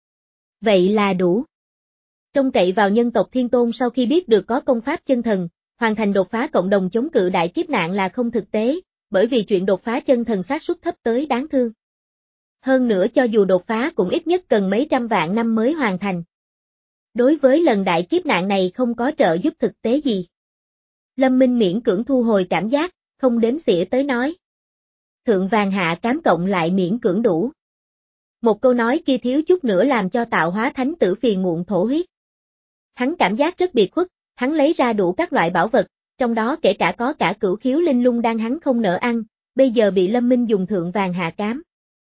Vậy là đủ. Trông cậy vào nhân tộc Thiên Tôn sau khi biết được có công pháp chân thần, hoàn thành đột phá cộng đồng chống cự đại kiếp nạn là không thực tế, bởi vì chuyện đột phá chân thần xác suất thấp tới đáng thương. Hơn nữa cho dù đột phá cũng ít nhất cần mấy trăm vạn năm mới hoàn thành. Đối với lần đại kiếp nạn này không có trợ giúp thực tế gì. Lâm Minh miễn cưỡng thu hồi cảm giác, không đếm xỉa tới nói. Thượng vàng hạ cám cộng lại miễn cưỡng đủ. Một câu nói kia thiếu chút nữa làm cho Tạo Hóa Thánh Tử phiền muộn thổ huyết. Hắn cảm giác rất biệt khuất, hắn lấy ra đủ các loại bảo vật, trong đó kể cả có cả cửu khiếu linh lung đang hắn không nỡ ăn, bây giờ bị Lâm Minh dùng thượng vàng hạ cám.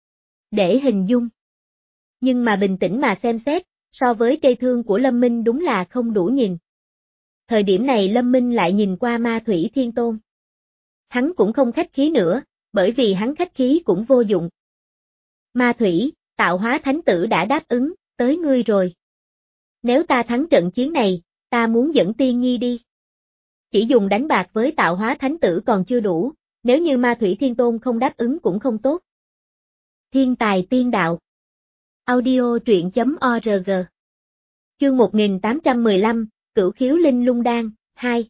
Để hình dung. Nhưng mà bình tĩnh mà xem xét, so với cây thương của Lâm Minh đúng là không đủ nhìn. Thời điểm này Lâm Minh lại nhìn qua Ma Thủy Thiên Tôn. Hắn cũng không khách khí nữa, bởi vì hắn khách khí cũng vô dụng. Ma Thủy, Tạo Hóa Thánh Tử đã đáp ứng, tới ngươi rồi. Nếu ta thắng trận chiến này, ta muốn dẫn Tiên Nhi đi. Chỉ dùng đánh bạc với Tạo Hóa Thánh Tử còn chưa đủ, nếu như Ma Thủy Thiên Tôn không đáp ứng cũng không tốt. Thiên tài tiên đạo. Audio truyện chấm org. Chương một nghìn tám trăm mười lăm, Cửu khiếu linh lung đan, hai.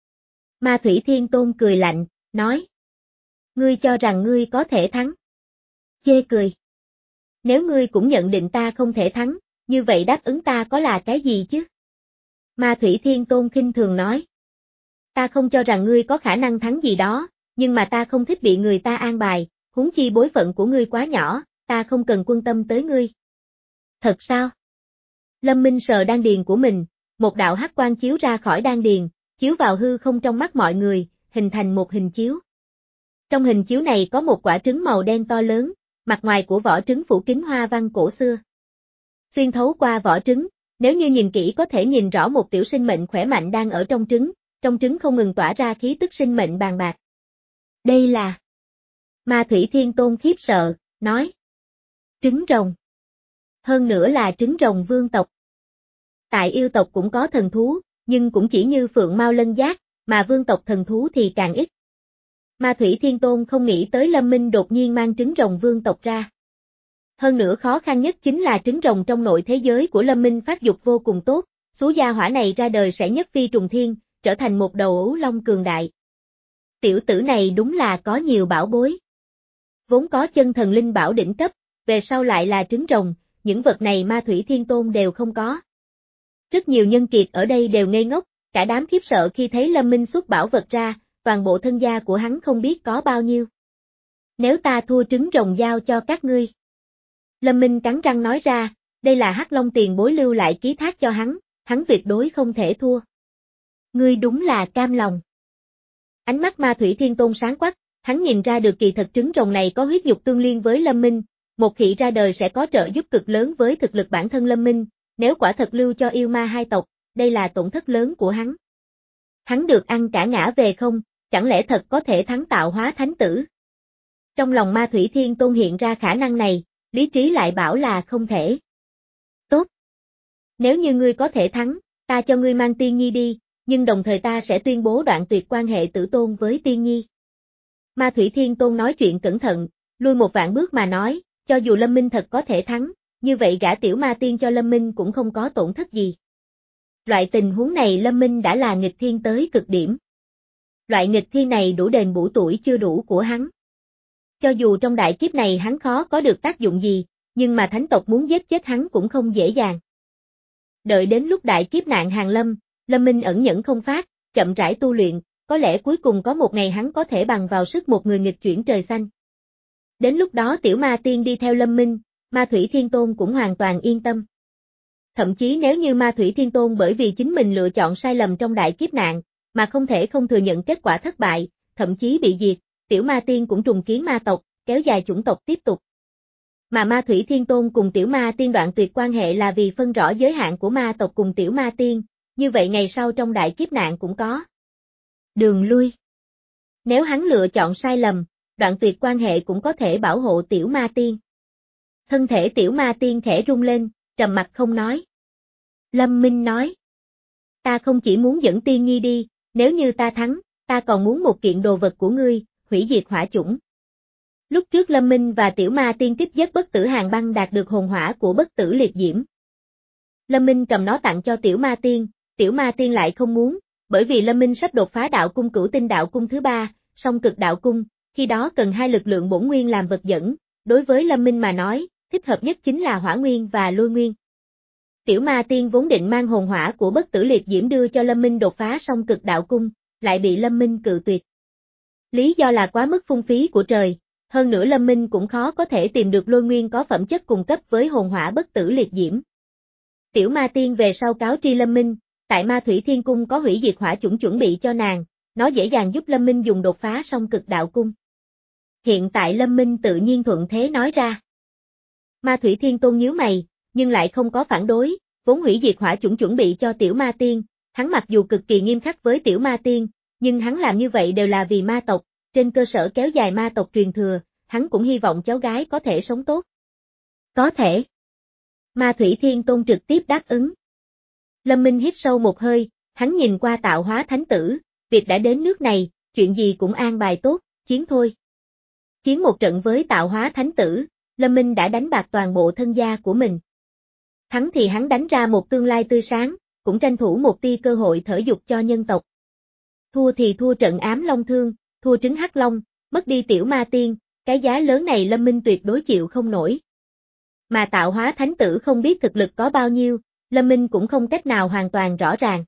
Ma Thủy Thiên Tôn cười lạnh, nói. Ngươi cho rằng ngươi có thể thắng. Chê cười. Nếu ngươi cũng nhận định ta không thể thắng, như vậy đáp ứng ta có là cái gì chứ? Ma Thủy Thiên Tôn khinh thường nói. Ta không cho rằng ngươi có khả năng thắng gì đó, nhưng mà ta không thích bị người ta an bài, huống chi bối phận của ngươi quá nhỏ, ta không cần quan tâm tới ngươi. Thật sao? Lâm Minh sờ đan điền của mình, một đạo hắc quang chiếu ra khỏi đan điền, chiếu vào hư không trong mắt mọi người, hình thành một hình chiếu. Trong hình chiếu này có một quả trứng màu đen to lớn, mặt ngoài của vỏ trứng phủ kín hoa văn cổ xưa. Xuyên thấu qua vỏ trứng, nếu như nhìn kỹ có thể nhìn rõ một tiểu sinh mệnh khỏe mạnh đang ở trong trứng, trong trứng không ngừng tỏa ra khí tức sinh mệnh bàn bạc. Đây là... Ma Thủy Thiên Tôn khiếp sợ, nói. Trứng rồng. Hơn nữa là trứng rồng vương tộc. Tại yêu tộc cũng có thần thú, nhưng cũng chỉ như phượng mao lân giác, mà vương tộc thần thú thì càng ít. Ma Thủy Thiên Tôn không nghĩ tới Lâm Minh đột nhiên mang trứng rồng vương tộc ra. Hơn nữa khó khăn nhất chính là trứng rồng trong nội thế giới của Lâm Minh phát dục vô cùng tốt, số gia hỏa này ra đời sẽ nhất phi trùng thiên, trở thành một đầu ấu long cường đại. Tiểu tử này đúng là có nhiều bảo bối. Vốn có chân thần linh bảo đỉnh cấp, về sau lại là trứng rồng, những vật này Ma Thủy Thiên Tôn đều không có. Rất nhiều nhân kiệt ở đây đều ngây ngốc, cả đám khiếp sợ khi thấy Lâm Minh xuất bảo vật ra, toàn bộ thân gia của hắn không biết có bao nhiêu. Nếu ta thua trứng rồng giao cho các ngươi. Lâm Minh cắn răng nói ra, đây là Hắc Long tiền bối lưu lại ký thác cho hắn, hắn tuyệt đối không thể thua. Ngươi đúng là cam lòng. Ánh mắt Ma Thủy Thiên Tôn sáng quắc, hắn nhìn ra được kỳ thật trứng rồng này có huyết nhục tương liên với Lâm Minh, một khi ra đời sẽ có trợ giúp cực lớn với thực lực bản thân Lâm Minh, nếu quả thật lưu cho yêu ma hai tộc, đây là tổn thất lớn của hắn. Hắn được ăn cả ngã về không, chẳng lẽ thật có thể thắng Tạo Hóa Thánh Tử? Trong lòng Ma Thủy Thiên Tôn hiện ra khả năng này, lý trí lại bảo là không thể. Tốt. Nếu như ngươi có thể thắng, ta cho ngươi mang Tiên Nhi đi, nhưng đồng thời ta sẽ tuyên bố đoạn tuyệt quan hệ tử tôn với Tiên Nhi. Ma Thủy Thiên Tôn nói chuyện cẩn thận, lui một vạn bước mà nói, cho dù Lâm Minh thật có thể thắng, như vậy gả tiểu ma tiên cho Lâm Minh cũng không có tổn thất gì. Loại tình huống này Lâm Minh đã là nghịch thiên tới cực điểm. Loại nghịch thiên này đủ đền bù tuổi chưa đủ của hắn. Cho dù trong đại kiếp này hắn khó có được tác dụng gì, nhưng mà thánh tộc muốn giết chết hắn cũng không dễ dàng. Đợi đến lúc đại kiếp nạn hàng lâm, Lâm Minh ẩn nhẫn không phát, chậm rãi tu luyện, có lẽ cuối cùng có một ngày hắn có thể bằng vào sức một người nghịch chuyển trời xanh. Đến lúc đó tiểu ma tiên đi theo Lâm Minh, Ma Thủy Thiên Tôn cũng hoàn toàn yên tâm. Thậm chí nếu như Ma Thủy Thiên Tôn bởi vì chính mình lựa chọn sai lầm trong đại kiếp nạn, mà không thể không thừa nhận kết quả thất bại, thậm chí bị diệt, tiểu ma tiên cũng trùng kiến ma tộc, kéo dài chủng tộc tiếp tục. Mà Ma Thủy Thiên Tôn cùng tiểu ma tiên đoạn tuyệt quan hệ là vì phân rõ giới hạn của ma tộc cùng tiểu ma tiên, như vậy ngày sau trong đại kiếp nạn cũng có đường lui. Nếu hắn lựa chọn sai lầm, đoạn tuyệt quan hệ cũng có thể bảo hộ tiểu ma tiên. Thân thể tiểu ma tiên khẽ rung lên, trầm mặt không nói. Lâm Minh nói, ta không chỉ muốn dẫn tiên nhi đi, nếu như ta thắng, ta còn muốn một kiện đồ vật của ngươi, hủy diệt hỏa chủng. Lúc trước Lâm Minh và tiểu ma tiên tiếp giết bất tử hàng băng đạt được hồn hỏa của bất tử liệt diễm. Lâm Minh cầm nó tặng cho tiểu ma tiên, tiểu ma tiên lại không muốn, bởi vì Lâm Minh sắp đột phá đạo cung cửu tinh đạo cung thứ ba, song cực đạo cung, khi đó cần hai lực lượng bổn nguyên làm vật dẫn, đối với Lâm Minh mà nói, thích hợp nhất chính là hỏa nguyên và lôi nguyên. Tiểu ma tiên vốn định mang hồn hỏa của bất tử liệt diễm đưa cho Lâm Minh đột phá song cực đạo cung, lại bị Lâm Minh cự tuyệt. Lý do là quá mức phung phí của trời, hơn nữa Lâm Minh cũng khó có thể tìm được lôi nguyên có phẩm chất cùng cấp với hồn hỏa bất tử liệt diễm. Tiểu ma tiên về sau cáo tri Lâm Minh, tại Ma Thủy Thiên Cung có hủy diệt hỏa chủng chuẩn bị cho nàng, nó dễ dàng giúp Lâm Minh dùng đột phá song cực đạo cung. Hiện tại Lâm Minh tự nhiên thuận thế nói ra. Ma Thủy Thiên Tôn nhíu mày, nhưng lại không có phản đối, vốn hủy diệt hỏa chủng chuẩn bị cho tiểu ma tiên, hắn mặc dù cực kỳ nghiêm khắc với tiểu ma tiên, nhưng hắn làm như vậy đều là vì ma tộc, trên cơ sở kéo dài ma tộc truyền thừa, hắn cũng hy vọng cháu gái có thể sống tốt. Có thể. Ma Thủy Thiên Tôn trực tiếp đáp ứng. Lâm Minh hít sâu một hơi, hắn nhìn qua tạo hóa thánh tử, việc đã đến nước này, chuyện gì cũng an bài tốt, chiến thôi. Chiến một trận với tạo hóa thánh tử, Lâm Minh đã đánh bạc toàn bộ thân gia của mình. Thắng thì hắn đánh ra một tương lai tươi sáng, cũng tranh thủ một tia cơ hội thở dục cho nhân tộc. Thua thì thua trận ám long thương, thua trứng hắc long, mất đi tiểu ma tiên, cái giá lớn này Lâm Minh tuyệt đối chịu không nổi. Mà tạo hóa thánh tử không biết thực lực có bao nhiêu, Lâm Minh cũng không cách nào hoàn toàn rõ ràng.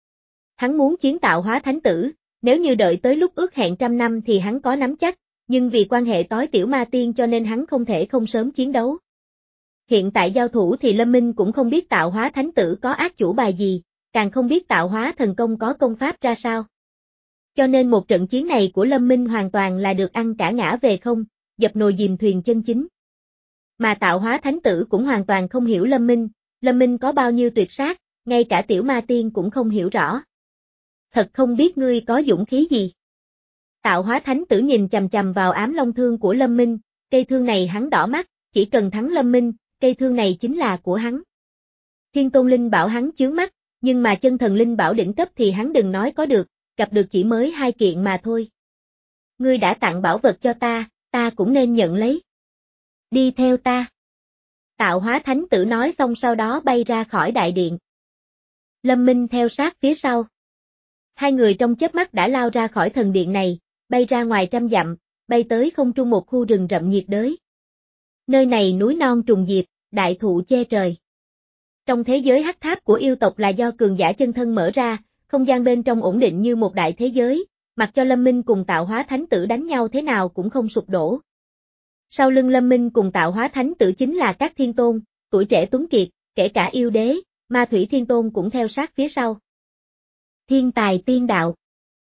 Hắn muốn chiến tạo hóa thánh tử, nếu như đợi tới lúc ước hẹn trăm năm thì hắn có nắm chắc, nhưng vì quan hệ tối tiểu ma tiên cho nên hắn không thể không sớm chiến đấu. Hiện tại giao thủ thì Lâm Minh cũng không biết tạo hóa thánh tử có ác chủ bài gì, càng không biết tạo hóa thần công có công pháp ra sao. Cho nên một trận chiến này của Lâm Minh hoàn toàn là được ăn cả ngã về không, dập nồi dìm thuyền chân chính. Mà tạo hóa thánh tử cũng hoàn toàn không hiểu Lâm Minh, Lâm Minh có bao nhiêu tuyệt sát, ngay cả tiểu ma tiên cũng không hiểu rõ. Thật không biết ngươi có dũng khí gì. Tạo hóa thánh tử nhìn chằm chằm vào ám long thương của Lâm Minh, cây thương này hắn đỏ mắt, chỉ cần thắng Lâm Minh, cây thương này chính là của hắn. Thiên Tôn Linh bảo hắn chướng mắt, nhưng mà chân thần Linh bảo đỉnh cấp thì hắn đừng nói có được, gặp được chỉ mới hai kiện mà thôi. Ngươi đã tặng bảo vật cho ta, ta cũng nên nhận lấy. Đi theo ta. Tạo hóa thánh tử nói xong sau đó bay ra khỏi đại điện. Lâm Minh theo sát phía sau. Hai người trong chớp mắt đã lao ra khỏi thần điện này, bay ra ngoài trăm dặm, bay tới không trung một khu rừng rậm nhiệt đới. Nơi này núi non trùng diệp, đại thụ che trời. Trong thế giới hắc tháp của yêu tộc là do cường giả chân thân mở ra, không gian bên trong ổn định như một đại thế giới, mặc cho Lâm Minh cùng tạo hóa thánh tử đánh nhau thế nào cũng không sụp đổ. Sau lưng Lâm Minh cùng tạo hóa thánh tử chính là các thiên tôn, tuổi trẻ tuấn kiệt, kể cả yêu đế, Ma Thủy Thiên Tôn cũng theo sát phía sau. Thiên tài tiên đạo.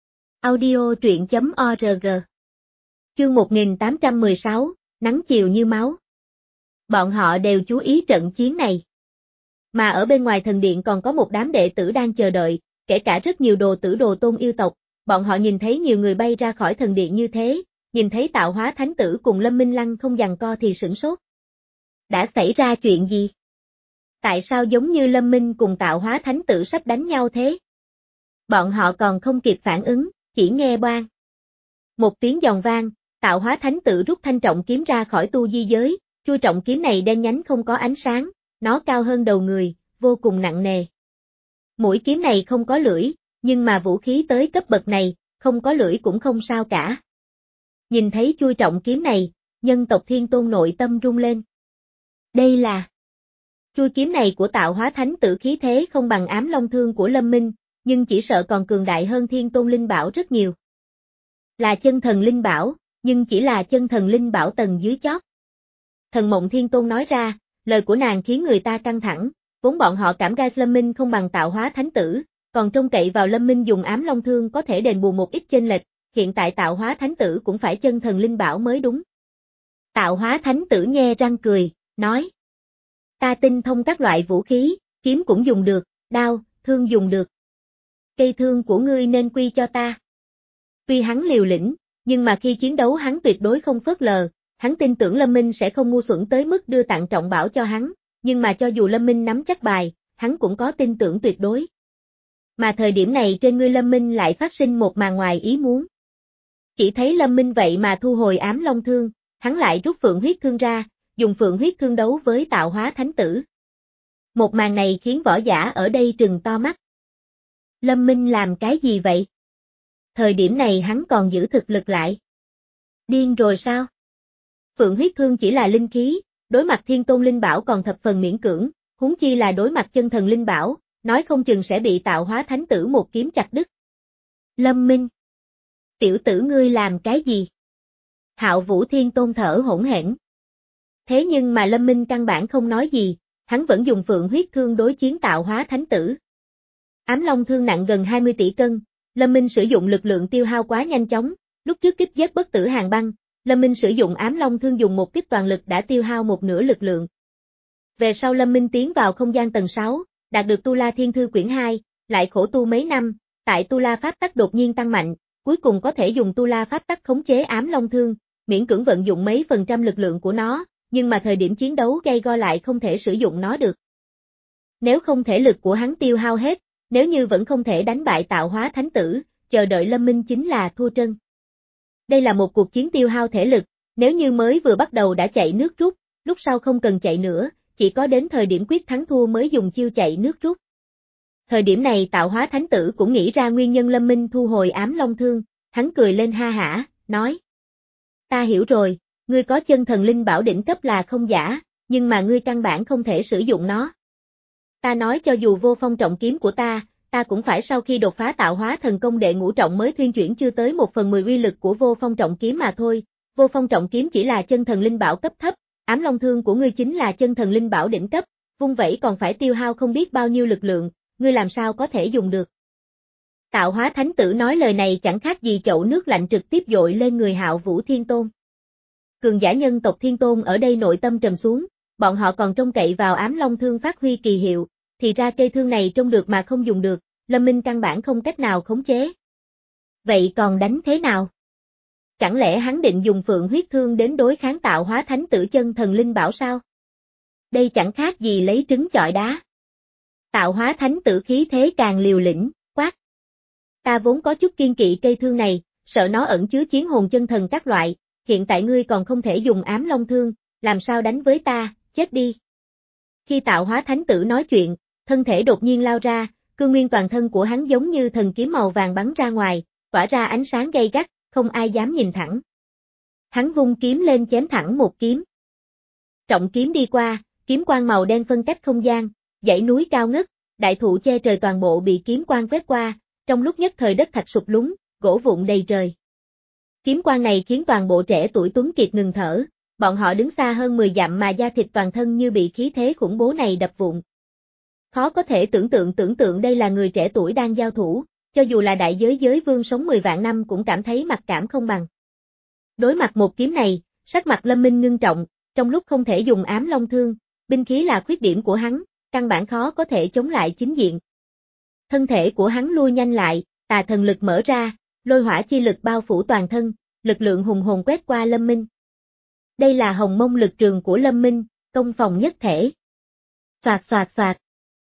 Audio truyện chấm org. Chương một nghìn tám trăm mười sáu, nắng chiều như máu. Bọn họ đều chú ý trận chiến này. Mà ở bên ngoài thần điện còn có một đám đệ tử đang chờ đợi, kể cả rất nhiều đồ tử đồ tôn yêu tộc, bọn họ nhìn thấy nhiều người bay ra khỏi thần điện như thế, nhìn thấy tạo hóa thánh tử cùng Lâm Minh Lăng không giằng co thì sửng sốt. Đã xảy ra chuyện gì? Tại sao giống như Lâm Minh cùng tạo hóa thánh tử sắp đánh nhau thế? Bọn họ còn không kịp phản ứng, chỉ nghe boang. Một tiếng giòn vang, tạo hóa thánh tử rút thanh trọng kiếm ra khỏi tu di giới, chuôi trọng kiếm này đen nhánh không có ánh sáng, nó cao hơn đầu người, vô cùng nặng nề. Mũi kiếm này không có lưỡi, nhưng mà vũ khí tới cấp bậc này, không có lưỡi cũng không sao cả. Nhìn thấy chuôi trọng kiếm này, nhân tộc Thiên Tôn nội tâm rung lên. Đây là... Chui kiếm này của tạo hóa thánh tử khí thế không bằng ám long thương của Lâm Minh, nhưng chỉ sợ còn cường đại hơn thiên tôn linh bảo rất nhiều. Là chân thần linh bảo, nhưng chỉ là chân thần linh bảo tầng dưới chót. Thần Mộng Thiên Tôn nói ra, lời của nàng khiến người ta căng thẳng, vốn bọn họ cảm gai Lâm Minh không bằng tạo hóa thánh tử, còn trông cậy vào Lâm Minh dùng ám long thương có thể đền bù một ít chênh lệch, hiện tại tạo hóa thánh tử cũng phải chân thần linh bảo mới đúng. Tạo hóa thánh tử nhe răng cười, nói. Ta tinh thông các loại vũ khí, kiếm cũng dùng được, đao, thương dùng được. Cây thương của ngươi nên quy cho ta. Tuy hắn liều lĩnh, nhưng mà khi chiến đấu hắn tuyệt đối không phớt lờ, hắn tin tưởng Lâm Minh sẽ không ngu xuẩn tới mức đưa tặng trọng bảo cho hắn, nhưng mà cho dù Lâm Minh nắm chắc bài, hắn cũng có tin tưởng tuyệt đối. Mà thời điểm này trên người Lâm Minh lại phát sinh một màn ngoài ý muốn. Chỉ thấy Lâm Minh vậy mà thu hồi ám long thương, hắn lại rút phượng huyết thương ra, dùng phượng huyết thương đấu với tạo hóa thánh tử. Một màn này khiến võ giả ở đây trừng to mắt. Lâm Minh làm cái gì vậy? Thời điểm này hắn còn giữ thực lực lại. Điên rồi sao? Phượng huyết thương chỉ là linh khí, đối mặt thiên tôn linh bảo còn thập phần miễn cưỡng, huống chi là đối mặt chân thần linh bảo, nói không chừng sẽ bị tạo hóa thánh tử một kiếm chặt đứt. Lâm Minh! Tiểu tử ngươi làm cái gì? Hạo Vũ Thiên Tôn thở hỗn hển. Thế nhưng mà Lâm Minh căn bản không nói gì, hắn vẫn dùng phượng huyết thương đối chiến tạo hóa thánh tử. Ám long thương nặng gần hai mươi tỷ cân, Lâm Minh sử dụng lực lượng tiêu hao quá nhanh chóng, lúc trước kích giết bất tử Hàn Băng, Lâm Minh sử dụng ám long thương dùng một kích toàn lực đã tiêu hao một nửa lực lượng. Về sau Lâm Minh tiến vào không gian tầng sáu, đạt được Tu La Thiên Thư quyển hai, lại khổ tu mấy năm, tại Tu La Pháp Tắc đột nhiên tăng mạnh, cuối cùng có thể dùng Tu La Pháp Tắc khống chế ám long thương, miễn cưỡng vận dụng mấy phần trăm lực lượng của nó, nhưng mà thời điểm chiến đấu gay go lại không thể sử dụng nó được. Nếu không thể lực của hắn tiêu hao hết, nếu như vẫn không thể đánh bại tạo hóa thánh tử, chờ đợi Lâm Minh chính là thua trân. Đây là một cuộc chiến tiêu hao thể lực, nếu như mới vừa bắt đầu đã chạy nước rút, lúc sau không cần chạy nữa, chỉ có đến thời điểm quyết thắng thua mới dùng chiêu chạy nước rút. Thời điểm này tạo hóa thánh tử cũng nghĩ ra nguyên nhân Lâm Minh thu hồi ám long thương, hắn cười lên ha hả, nói. Ta hiểu rồi, ngươi có chân thần linh bảo đỉnh cấp là không giả, nhưng mà ngươi căn bản không thể sử dụng nó. Ta nói cho dù vô phong trọng kiếm của ta, ta cũng phải sau khi đột phá tạo hóa thần công đệ ngũ trọng mới thuyên chuyển chưa tới một phần mười uy lực của vô phong trọng kiếm mà thôi, vô phong trọng kiếm chỉ là chân thần linh bảo cấp thấp, ám long thương của ngươi chính là chân thần linh bảo đỉnh cấp, vung vẩy còn phải tiêu hao không biết bao nhiêu lực lượng, ngươi làm sao có thể dùng được. Tạo hóa thánh tử nói lời này chẳng khác gì chậu nước lạnh trực tiếp dội lên người Hạo Vũ Thiên Tôn. Cường giả nhân tộc Thiên Tôn ở đây nội tâm trầm xuống, bọn họ còn trông cậy vào ám long thương phát huy kỳ hiệu, thì ra cây thương này trông được mà không dùng được, Lâm Minh căn bản không cách nào khống chế. Vậy còn đánh thế nào? Chẳng lẽ hắn định dùng phượng huyết thương đến đối kháng tạo hóa thánh tử chân thần linh bảo sao? Đây chẳng khác gì lấy trứng chọi đá. Tạo hóa thánh tử khí thế càng liều lĩnh, quát. Ta vốn có chút kiên kỵ cây thương này, sợ nó ẩn chứa chiến hồn chân thần các loại, hiện tại ngươi còn không thể dùng ám long thương, làm sao đánh với ta, chết đi. Khi tạo hóa thánh tử nói chuyện, thân thể đột nhiên lao ra, cương nguyên toàn thân của hắn giống như thần kiếm màu vàng bắn ra ngoài, tỏa ra ánh sáng gay gắt, không ai dám nhìn thẳng. Hắn vung kiếm lên chém thẳng một kiếm. Trọng kiếm đi qua, kiếm quang màu đen phân cách không gian, dãy núi cao ngất, đại thụ che trời toàn bộ bị kiếm quang quét qua, trong lúc nhất thời đất thạch sụp lún, gỗ vụn đầy trời. Kiếm quang này khiến toàn bộ trẻ tuổi Tuấn Kiệt ngừng thở, bọn họ đứng xa hơn mười dặm mà da thịt toàn thân như bị khí thế khủng bố này đập vụn. Khó có thể tưởng tượng tưởng tượng đây là người trẻ tuổi đang giao thủ, cho dù là đại giới giới vương sống mười vạn năm cũng cảm thấy mặc cảm không bằng. Đối mặt một kiếm này, sắc mặt Lâm Minh ngưng trọng, trong lúc không thể dùng ám long thương, binh khí là khuyết điểm của hắn, căn bản khó có thể chống lại chính diện. Thân thể của hắn lui nhanh lại, tà thần lực mở ra, lôi hỏa chi lực bao phủ toàn thân, lực lượng hùng hồn quét qua Lâm Minh. Đây là hồng mông lực trường của Lâm Minh, công phòng nhất thể. Xoạt xoạt xoạt.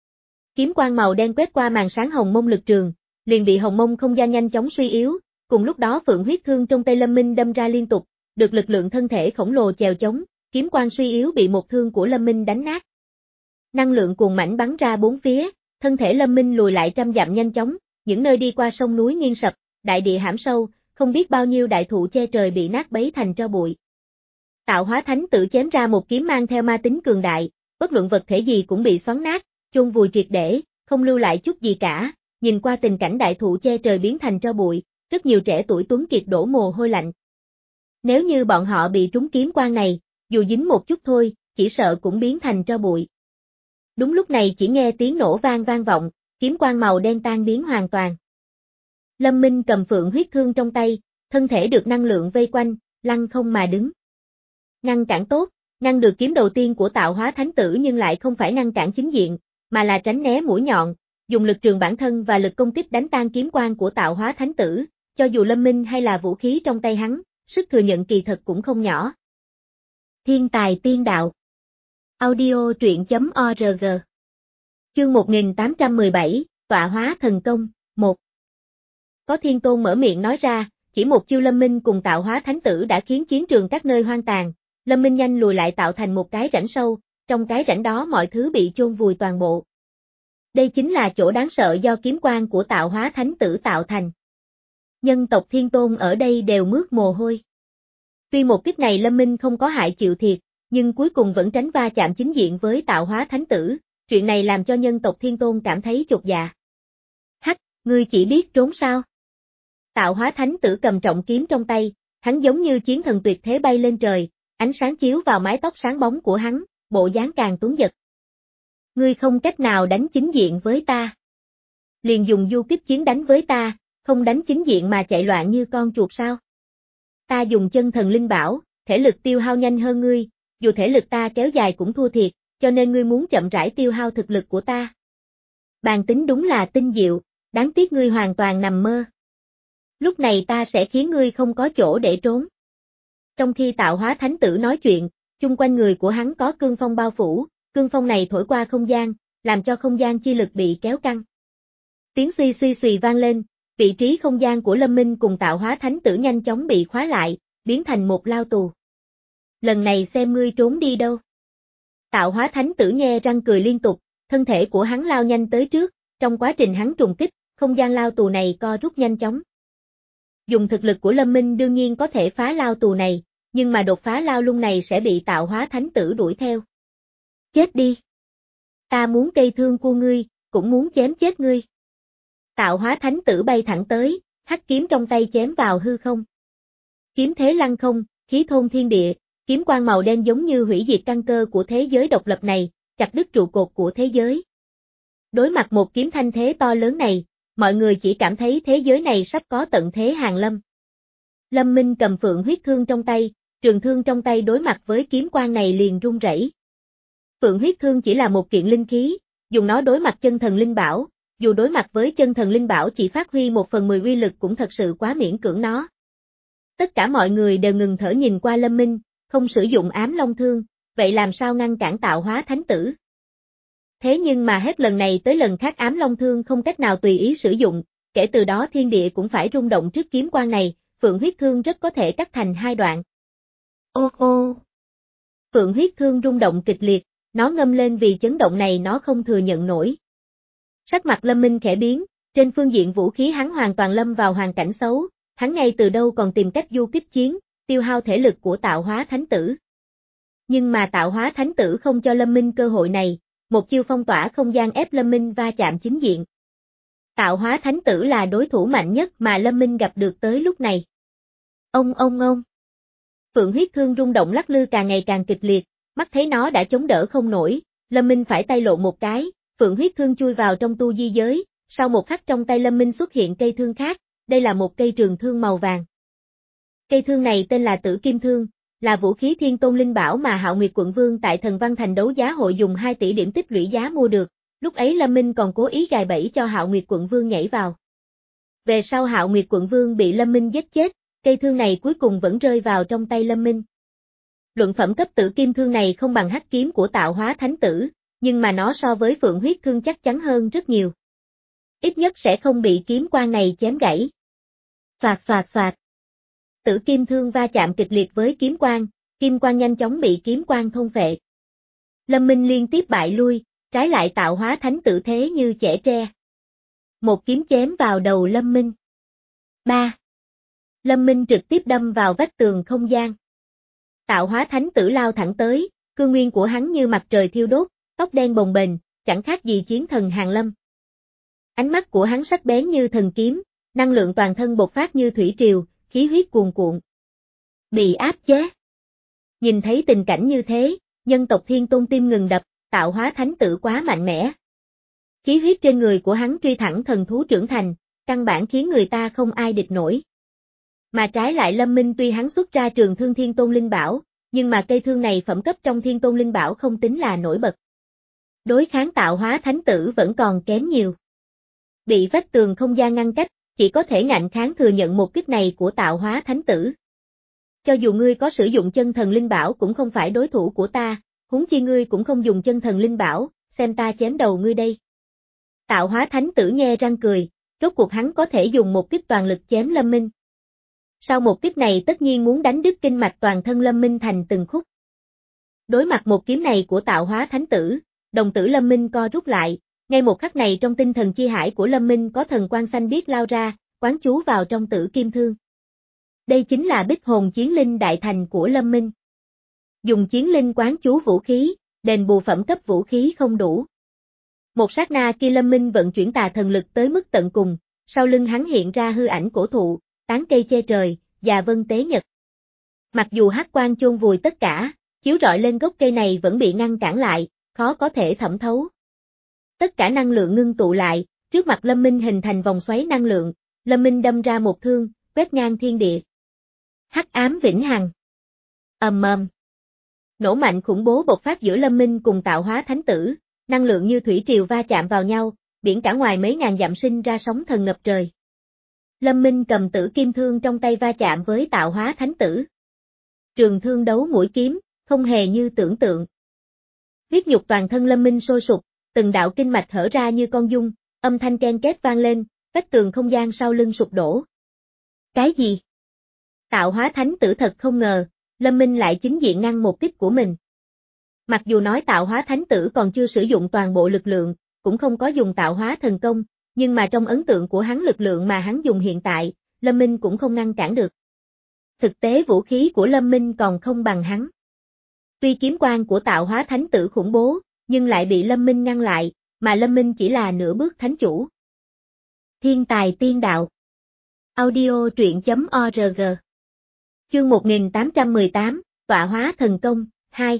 Kiếm quang màu đen quét qua màn sáng hồng mông lực trường, liền bị hồng mông không gian nhanh chóng suy yếu, cùng lúc đó phượng huyết thương trong tay Lâm Minh đâm ra liên tục, được lực lượng thân thể khổng lồ chèo chống, kiếm quang suy yếu bị một thương của Lâm Minh đánh nát. Năng lượng cuồng mãnh bắn ra bốn phía, thân thể Lâm Minh lùi lại trăm dặm nhanh chóng, những nơi đi qua sông núi nghiêng sập, đại địa hãm sâu, không biết bao nhiêu đại thụ che trời bị nát bấy thành tro bụi. Tạo hóa thánh tử chém ra một kiếm mang theo ma tính cường đại, bất luận vật thể gì cũng bị xoắn nát, chôn vùi triệt để, không lưu lại chút gì cả. Nhìn qua tình cảnh đại thụ che trời biến thành tro bụi, rất nhiều trẻ tuổi tuấn kiệt đổ mồ hôi lạnh. Nếu như bọn họ bị trúng kiếm quang này, dù dính một chút thôi, chỉ sợ cũng biến thành tro bụi. Đúng lúc này chỉ nghe tiếng nổ vang vang vọng, kiếm quang màu đen tan biến hoàn toàn. Lâm Minh cầm phượng huyết thương trong tay, thân thể được năng lượng vây quanh, lăng không mà đứng. Ngăn cản tốt, ngăn được kiếm đầu tiên của tạo hóa thánh tử nhưng lại không phải ngăn cản chính diện, mà là tránh né mũi nhọn, dùng lực trường bản thân và lực công kích đánh tan kiếm quang của tạo hóa thánh tử, cho dù Lâm Minh hay là vũ khí trong tay hắn, sức thừa nhận kỳ thật cũng không nhỏ. Thiên tài tiên đạo. Audio truyện chấm org. Chương một nghìn tám trăm mười bảy, Tọa hóa thần công, một. Có Thiên Tôn mở miệng nói ra, chỉ một chiêu Lâm Minh cùng tạo hóa thánh tử đã khiến chiến trường các nơi hoang tàn. Lâm Minh nhanh lùi lại tạo thành một cái rãnh sâu, trong cái rãnh đó mọi thứ bị chôn vùi toàn bộ. Đây chính là chỗ đáng sợ do kiếm quang của tạo hóa thánh tử tạo thành. Nhân tộc Thiên Tôn ở đây đều mướt mồ hôi. Tuy một kích này Lâm Minh không có hại chịu thiệt, nhưng cuối cùng vẫn tránh va chạm chính diện với tạo hóa thánh tử, chuyện này làm cho nhân tộc Thiên Tôn cảm thấy chột dạ. Hắc, ngươi chỉ biết trốn sao? Tạo hóa thánh tử cầm trọng kiếm trong tay, hắn giống như chiến thần tuyệt thế bay lên trời, ánh sáng chiếu vào mái tóc sáng bóng của hắn, bộ dáng càng tuấn giật. Ngươi không cách nào đánh chính diện với ta. Liền dùng du kích chiến đánh với ta, không đánh chính diện mà chạy loạn như con chuột sao? Ta dùng chân thần linh bảo, thể lực tiêu hao nhanh hơn ngươi, dù thể lực ta kéo dài cũng thua thiệt, cho nên ngươi muốn chậm rãi tiêu hao thực lực của ta. Bàn tính đúng là tinh diệu, đáng tiếc ngươi hoàn toàn nằm mơ. Lúc này ta sẽ khiến ngươi không có chỗ để trốn. Trong khi tạo hóa thánh tử nói chuyện, chung quanh người của hắn có cương phong bao phủ, cương phong này thổi qua không gian, làm cho không gian chi lực bị kéo căng. Tiếng suy suy suy vang lên, vị trí không gian của Lâm Minh cùng tạo hóa thánh tử nhanh chóng bị khóa lại, biến thành một lao tù. Lần này xem ngươi trốn đi đâu. Tạo hóa thánh tử nhe răng cười liên tục, thân thể của hắn lao nhanh tới trước, trong quá trình hắn trùng kích, không gian lao tù này co rút nhanh chóng. Dùng thực lực của Lâm Minh đương nhiên có thể phá lao tù này, nhưng mà đột phá lao lung này sẽ bị tạo hóa thánh tử đuổi theo. Chết đi! Ta muốn cây thương của ngươi, cũng muốn chém chết ngươi. Tạo hóa thánh tử bay thẳng tới, hắc kiếm trong tay chém vào hư không. Kiếm thế lăng không, khí thôn thiên địa, kiếm quang màu đen giống như hủy diệt căn cơ của thế giới độc lập này, chặt đứt trụ cột của thế giới. Đối mặt một kiếm thanh thế to lớn này, mọi người chỉ cảm thấy thế giới này sắp có tận thế hàng lâm. Lâm Minh cầm phượng huyết thương trong tay, trường thương trong tay đối mặt với kiếm quang này liền run rẩy. Phượng huyết thương chỉ là một kiện linh khí, dùng nó đối mặt chân thần linh bảo, dù đối mặt với chân thần linh bảo chỉ phát huy một phần mười uy lực cũng thật sự quá miễn cưỡng nó. Tất cả mọi người đều ngừng thở nhìn qua Lâm Minh, không sử dụng ám long thương, vậy làm sao ngăn cản tạo hóa thánh tử? Thế nhưng mà hết lần này tới lần khác ám long thương không cách nào tùy ý sử dụng, kể từ đó thiên địa cũng phải rung động trước kiếm quang này, phượng huyết thương rất có thể cắt thành hai đoạn. Ô ô! Phượng huyết thương rung động kịch liệt, nó ngâm lên vì chấn động này nó không thừa nhận nổi. Sắc mặt Lâm Minh khẽ biến, trên phương diện vũ khí hắn hoàn toàn lâm vào hoàn cảnh xấu, hắn ngay từ đâu còn tìm cách du kích chiến, tiêu hao thể lực của tạo hóa thánh tử. Nhưng mà tạo hóa thánh tử không cho Lâm Minh cơ hội này, một chiêu phong tỏa không gian ép Lâm Minh va chạm chính diện. Tạo hóa thánh tử là đối thủ mạnh nhất mà Lâm Minh gặp được tới lúc này. Ông ông ông. Phượng huyết thương rung động lắc lư càng ngày càng kịch liệt, mắt thấy nó đã chống đỡ không nổi, Lâm Minh phải tay lộ một cái, phượng huyết thương chui vào trong tu di giới, sau một khắc trong tay Lâm Minh xuất hiện cây thương khác, đây là một cây trường thương màu vàng. Cây thương này tên là Tử Kim Thương, là vũ khí thiên tôn linh bảo mà Hạo Nguyệt Quận Vương tại Thần Văn Thành đấu giá hội dùng hai tỷ điểm tích lũy giá mua được, lúc ấy Lâm Minh còn cố ý gài bẫy cho Hạo Nguyệt Quận Vương nhảy vào. Về sau Hạo Nguyệt Quận Vương bị Lâm Minh giết chết, cây thương này cuối cùng vẫn rơi vào trong tay Lâm Minh. Luận phẩm cấp Tử Kim Thương này không bằng hắc kiếm của tạo hóa thánh tử, nhưng mà nó so với phượng huyết thương chắc chắn hơn rất nhiều. Ít nhất sẽ không bị kiếm quang này chém gãy. Xoạt xoạt xoạt. Tử Kim Thương va chạm kịch liệt với kiếm quang, kim quang nhanh chóng bị kiếm quang thôn phệ. Lâm Minh liên tiếp bại lui, trái lại tạo hóa thánh tử thế như chẻ tre. Một kiếm chém vào đầu Lâm Minh. ba. Lâm Minh trực tiếp đâm vào vách tường không gian. Tạo hóa thánh tử lao thẳng tới, cương nguyên của hắn như mặt trời thiêu đốt, tóc đen bồng bềnh, chẳng khác gì chiến thần hàng lâm. Ánh mắt của hắn sắc bén như thần kiếm, năng lượng toàn thân bộc phát như thủy triều, khí huyết cuồn cuộn. Bị áp chế. Nhìn thấy tình cảnh như thế, nhân tộc Thiên Tôn tim ngừng đập, tạo hóa thánh tử quá mạnh mẽ. Khí huyết trên người của hắn truy thẳng thần thú trưởng thành, căn bản khiến người ta không ai địch nổi. Mà trái lại Lâm Minh tuy hắn xuất ra trường thương Thiên Tôn Linh Bảo, nhưng mà cây thương này phẩm cấp trong Thiên Tôn Linh Bảo không tính là nổi bật. Đối kháng tạo hóa thánh tử vẫn còn kém nhiều. Bị vách tường không gian ngăn cách, chỉ có thể ngạnh kháng thừa nhận một kích này của tạo hóa thánh tử. Cho dù ngươi có sử dụng chân thần linh bảo cũng không phải đối thủ của ta, huống chi ngươi cũng không dùng chân thần linh bảo, xem ta chém đầu ngươi đây. Tạo hóa thánh tử nhe răng cười, rốt cuộc hắn có thể dùng một kích toàn lực chém Lâm Minh. Sau một kích này tất nhiên muốn đánh đứt kinh mạch toàn thân Lâm Minh thành từng khúc. Đối mặt một kiếm này của tạo hóa thánh tử, đồng tử Lâm Minh co rút lại, ngay một khắc này trong tinh thần chi hải của Lâm Minh có thần quang xanh biếc lao ra, quán chú vào trong tử kim thương. Đây chính là bích hồn chiến linh đại thành của Lâm Minh. Dùng chiến linh quán chú vũ khí, đền bù phẩm cấp vũ khí không đủ. Một sát na kia Lâm Minh vận chuyển tà thần lực tới mức tận cùng, sau lưng hắn hiện ra hư ảnh cổ thụ, tán cây che trời, già vân tế nhật. Mặc dù hắc quang chôn vùi tất cả, chiếu rọi lên gốc cây này vẫn bị ngăn cản lại, khó có thể thẩm thấu. Tất cả năng lượng ngưng tụ lại, trước mặt Lâm Minh hình thành vòng xoáy năng lượng, Lâm Minh đâm ra một thương, quét ngang thiên địa. Hắc ám vĩnh hằng. Ầm ầm. Nổ mạnh khủng bố bộc phát giữa Lâm Minh cùng tạo hóa thánh tử, năng lượng như thủy triều va chạm vào nhau, biển cả ngoài mấy ngàn dặm sinh ra sóng thần ngập trời. Lâm Minh cầm tử kim thương trong tay va chạm với tạo hóa thánh tử. Trường thương đấu mũi kiếm, không hề như tưởng tượng. Huyết nhục toàn thân Lâm Minh sôi sục, từng đạo kinh mạch hở ra như con dung, âm thanh ken két vang lên, vách tường không gian sau lưng sụp đổ. Cái gì? Tạo hóa thánh tử thật không ngờ, Lâm Minh lại chính diện ngăn một kích của mình. Mặc dù nói tạo hóa thánh tử còn chưa sử dụng toàn bộ lực lượng, cũng không có dùng tạo hóa thần công, nhưng mà trong ấn tượng của hắn lực lượng mà hắn dùng hiện tại, Lâm Minh cũng không ngăn cản được. Thực tế vũ khí của Lâm Minh còn không bằng hắn. Tuy kiếm quang của tạo hóa thánh tử khủng bố, nhưng lại bị Lâm Minh ngăn lại, mà Lâm Minh chỉ là nửa bước thánh chủ. Thiên tài tiên đạo. Audio truyện chấm org. Chương một nghìn tám trăm mười tám, Tọa hóa thần công, hai.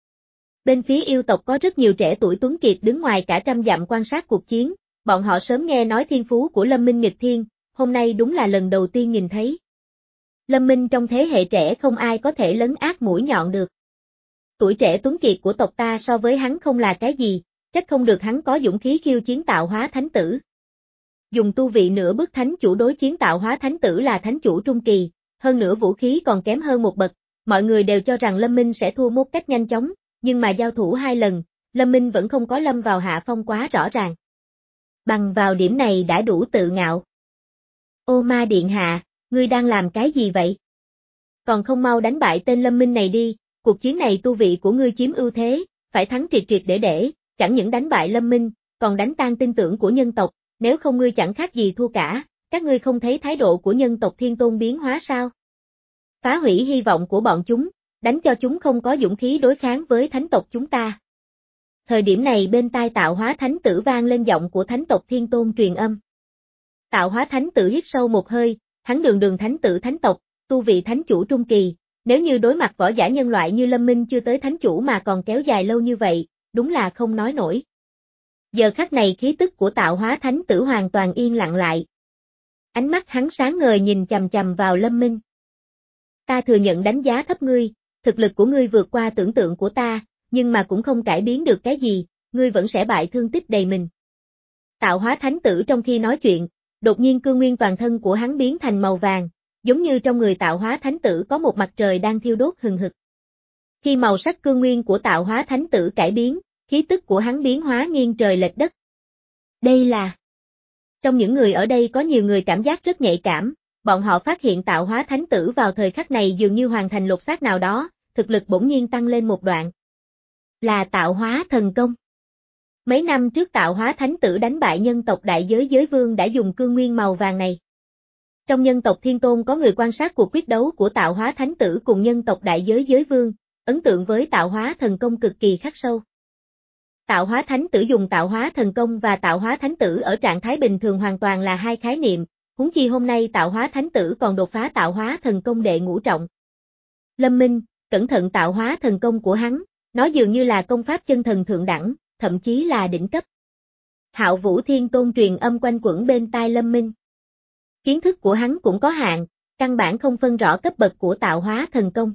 Bên phía yêu tộc có rất nhiều trẻ tuổi tuấn kiệt đứng ngoài cả trăm dặm quan sát cuộc chiến, bọn họ sớm nghe nói thiên phú của Lâm Minh nghịch thiên, hôm nay đúng là lần đầu tiên nhìn thấy. Lâm Minh trong thế hệ trẻ không ai có thể lấn át mũi nhọn được. Tuổi trẻ tuấn kiệt của tộc ta so với hắn không là cái gì, trách không được hắn có dũng khí khiêu chiến tạo hóa thánh tử. Dùng tu vị nửa bước thánh chủ đối chiến tạo hóa thánh tử là thánh chủ trung kỳ, hơn nữa vũ khí còn kém hơn một bậc, mọi người đều cho rằng Lâm Minh sẽ thua một cách nhanh chóng, nhưng mà giao thủ hai lần, Lâm Minh vẫn không có lâm vào hạ phong quá rõ ràng. Bằng vào điểm này đã đủ tự ngạo. Ô ma điện hạ, ngươi đang làm cái gì vậy? Còn không mau đánh bại tên Lâm Minh này đi, cuộc chiến này tu vị của ngươi chiếm ưu thế, phải thắng triệt triệt để để, chẳng những đánh bại Lâm Minh, còn đánh tan tin tưởng của nhân tộc, nếu không ngươi chẳng khác gì thua cả, các ngươi không thấy thái độ của nhân tộc Thiên Tôn biến hóa sao? Phá hủy hy vọng của bọn chúng, đánh cho chúng không có dũng khí đối kháng với thánh tộc chúng ta. Thời điểm này bên tai tạo hóa thánh tử vang lên giọng của thánh tộc Thiên Tôn truyền âm. Tạo hóa thánh tử hít sâu một hơi, hắn đường đường thánh tử thánh tộc, tu vị thánh chủ trung kỳ, nếu như đối mặt võ giả nhân loại như Lâm Minh chưa tới thánh chủ mà còn kéo dài lâu như vậy, đúng là không nói nổi. Giờ khắc này khí tức của tạo hóa thánh tử hoàn toàn yên lặng lại. Ánh mắt hắn sáng ngời nhìn chằm chằm vào Lâm Minh. Ta thừa nhận đánh giá thấp ngươi, thực lực của ngươi vượt qua tưởng tượng của ta, nhưng mà cũng không cải biến được cái gì, ngươi vẫn sẽ bại thương tích đầy mình. Tạo hóa thánh tử trong khi nói chuyện, đột nhiên cương nguyên toàn thân của hắn biến thành màu vàng, giống như trong người tạo hóa thánh tử có một mặt trời đang thiêu đốt hừng hực. Khi màu sắc cương nguyên của tạo hóa thánh tử cải biến, khí tức của hắn biến hóa nghiêng trời lệch đất. Đây là... Trong những người ở đây có nhiều người cảm giác rất nhạy cảm, bọn họ phát hiện tạo hóa thánh tử vào thời khắc này dường như hoàn thành lột xác nào đó, thực lực bỗng nhiên tăng lên một đoạn. Là tạo hóa thần công. Mấy năm trước tạo hóa thánh tử đánh bại nhân tộc đại giới giới vương đã dùng cương nguyên màu vàng này. Trong nhân tộc Thiên Tôn có người quan sát cuộc quyết đấu của Tạo Hóa Thánh Tử cùng nhân tộc Đại Giới Giới Vương, ấn tượng với Tạo Hóa Thần Công cực kỳ khắc sâu. Tạo Hóa Thánh Tử dùng Tạo Hóa Thần Công và Tạo Hóa Thánh Tử ở trạng thái bình thường hoàn toàn là hai khái niệm, huống chi hôm nay Tạo Hóa Thánh Tử còn đột phá Tạo Hóa Thần Công đệ ngũ trọng. Lâm Minh, cẩn thận Tạo Hóa Thần Công của hắn, nó dường như là công pháp chân thần thượng đẳng, thậm chí là đỉnh cấp. Hạo Vũ Thiên Tôn truyền âm quanh quẩn bên tai Lâm Minh. Kiến thức của hắn cũng có hạn, căn bản không phân rõ cấp bậc của Tạo Hóa Thần Công.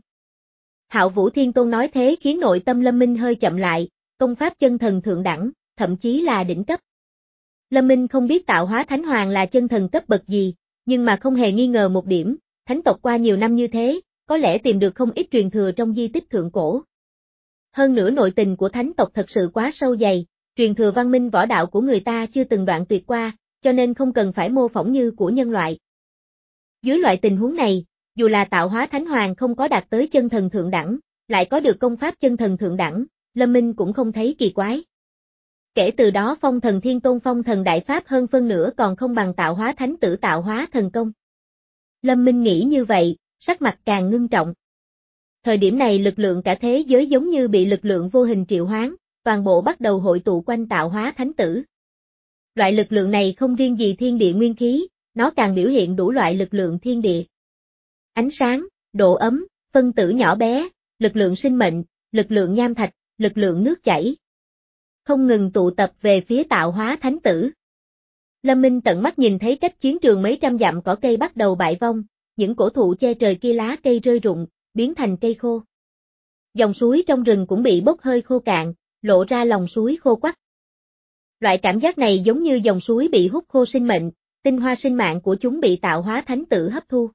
Hạo Vũ Thiên Tôn nói thế khiến nội tâm Lâm Minh hơi chậm lại, công pháp chân thần thượng đẳng, thậm chí là đỉnh cấp. Lâm Minh không biết Tạo Hóa Thánh Hoàng là chân thần cấp bậc gì, nhưng mà không hề nghi ngờ một điểm, thánh tộc qua nhiều năm như thế, có lẽ tìm được không ít truyền thừa trong di tích thượng cổ. Hơn nữa nội tình của thánh tộc thật sự quá sâu dày, truyền thừa văn minh võ đạo của người ta chưa từng đoạn tuyệt qua, cho nên không cần phải mô phỏng như của nhân loại. Dưới loại tình huống này, dù là Tạo Hóa Thánh Hoàng không có đạt tới chân thần thượng đẳng, lại có được công pháp chân thần thượng đẳng, Lâm Minh cũng không thấy kỳ quái. Kể từ đó Phong Thần Thiên Tôn Phong Thần Đại Pháp hơn phân nửa còn không bằng Tạo Hóa Thánh Tử Tạo Hóa Thần Công. Lâm Minh nghĩ như vậy, sắc mặt càng ngưng trọng. Thời điểm này lực lượng cả thế giới giống như bị lực lượng vô hình triệu hoán, toàn bộ bắt đầu hội tụ quanh Tạo Hóa Thánh Tử. Loại lực lượng này không riêng gì thiên địa nguyên khí, nó càng biểu hiện đủ loại lực lượng thiên địa. Ánh sáng, độ ấm, phân tử nhỏ bé, lực lượng sinh mệnh, lực lượng nham thạch, lực lượng nước chảy. Không ngừng tụ tập về phía Tạo Hóa Thánh Tử. Lâm Minh tận mắt nhìn thấy cách chiến trường mấy trăm dặm cỏ cây bắt đầu bại vong, những cổ thụ che trời kia lá cây rơi rụng, biến thành cây khô. Dòng suối trong rừng cũng bị bốc hơi khô cạn, lộ ra lòng suối khô quắt. Loại cảm giác này giống như dòng suối bị hút khô sinh mệnh, tinh hoa sinh mạng của chúng bị Tạo Hóa Thánh Tử hấp thu.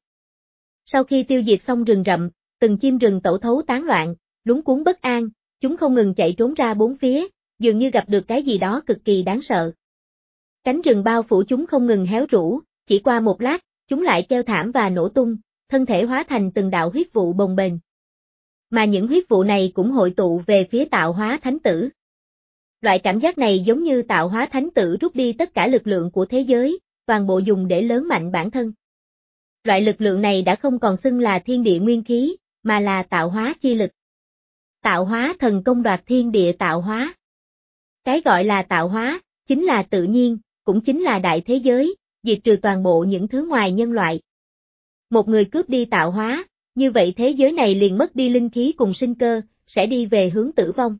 Sau khi tiêu diệt xong rừng rậm, từng chim rừng tẩu thấu tán loạn, lúng cuống bất an, chúng không ngừng chạy trốn ra bốn phía, dường như gặp được cái gì đó cực kỳ đáng sợ. Cánh rừng bao phủ chúng không ngừng héo rũ, chỉ qua một lát, chúng lại kêu thảm và nổ tung, thân thể hóa thành từng đạo huyết vụ bồng bềnh. Mà những huyết vụ này cũng hội tụ về phía Tạo Hóa Thánh Tử. Loại cảm giác này giống như Tạo Hóa Thánh Tử rút đi tất cả lực lượng của thế giới, toàn bộ dùng để lớn mạnh bản thân. Loại lực lượng này đã không còn xưng là thiên địa nguyên khí, mà là tạo hóa chi lực. Tạo hóa thần công đoạt thiên địa tạo hóa. Cái gọi là tạo hóa, chính là tự nhiên, cũng chính là đại thế giới, diệt trừ toàn bộ những thứ ngoài nhân loại. Một người cướp đi tạo hóa, như vậy thế giới này liền mất đi linh khí cùng sinh cơ, sẽ đi về hướng tử vong.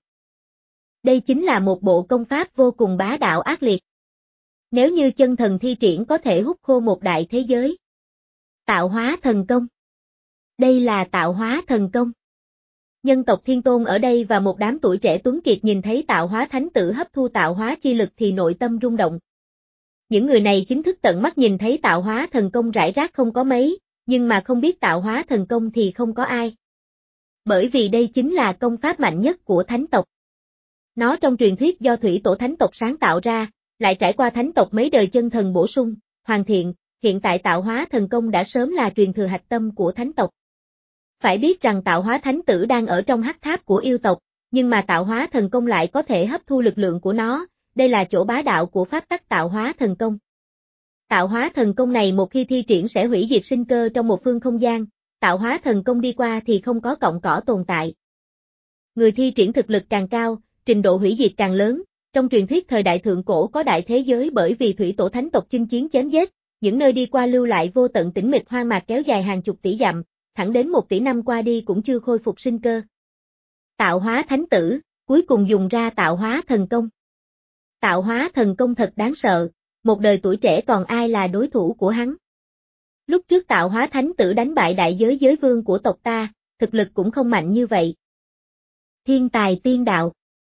Đây chính là một bộ công pháp vô cùng bá đạo ác liệt. Nếu như chân thần thi triển có thể hút khô một đại thế giới. Tạo hóa thần công. Đây là tạo hóa thần công. Nhân tộc Thiên Tôn ở đây và một đám tuổi trẻ tuấn kiệt nhìn thấy tạo hóa thánh tử hấp thu tạo hóa chi lực thì nội tâm rung động. Những người này chính thức tận mắt nhìn thấy tạo hóa thần công rải rác không có mấy, nhưng mà không biết tạo hóa thần công thì không có ai. Bởi vì đây chính là công pháp mạnh nhất của thánh tộc. Nó trong truyền thuyết do thủy tổ thánh tộc sáng tạo ra, lại trải qua thánh tộc mấy đời chân thần bổ sung, hoàn thiện, hiện tại tạo hóa thần công đã sớm là truyền thừa hạch tâm của thánh tộc. Phải biết rằng tạo hóa thánh tử đang ở trong hắc tháp của yêu tộc, nhưng mà tạo hóa thần công lại có thể hấp thu lực lượng của nó, đây là chỗ bá đạo của pháp tắc tạo hóa thần công. Tạo hóa thần công này một khi thi triển sẽ hủy diệt sinh cơ trong một phương không gian, tạo hóa thần công đi qua thì không có cọng cỏ tồn tại. Người thi triển thực lực càng cao, trình độ hủy diệt càng lớn, trong truyền thuyết thời đại thượng cổ có đại thế giới bởi vì thủy tổ thánh tộc chinh chiến chém giết, những nơi đi qua lưu lại vô tận tĩnh mịch hoang mạc kéo dài hàng chục tỷ dặm, thẳng đến một tỷ năm qua đi cũng chưa khôi phục sinh cơ. Tạo hóa thánh tử, cuối cùng dùng ra tạo hóa thần công. Tạo hóa thần công thật đáng sợ, một đời tuổi trẻ còn ai là đối thủ của hắn. Lúc trước tạo hóa thánh tử đánh bại đại giới giới vương của tộc ta, thực lực cũng không mạnh như vậy. Thiên tài tiên đạo.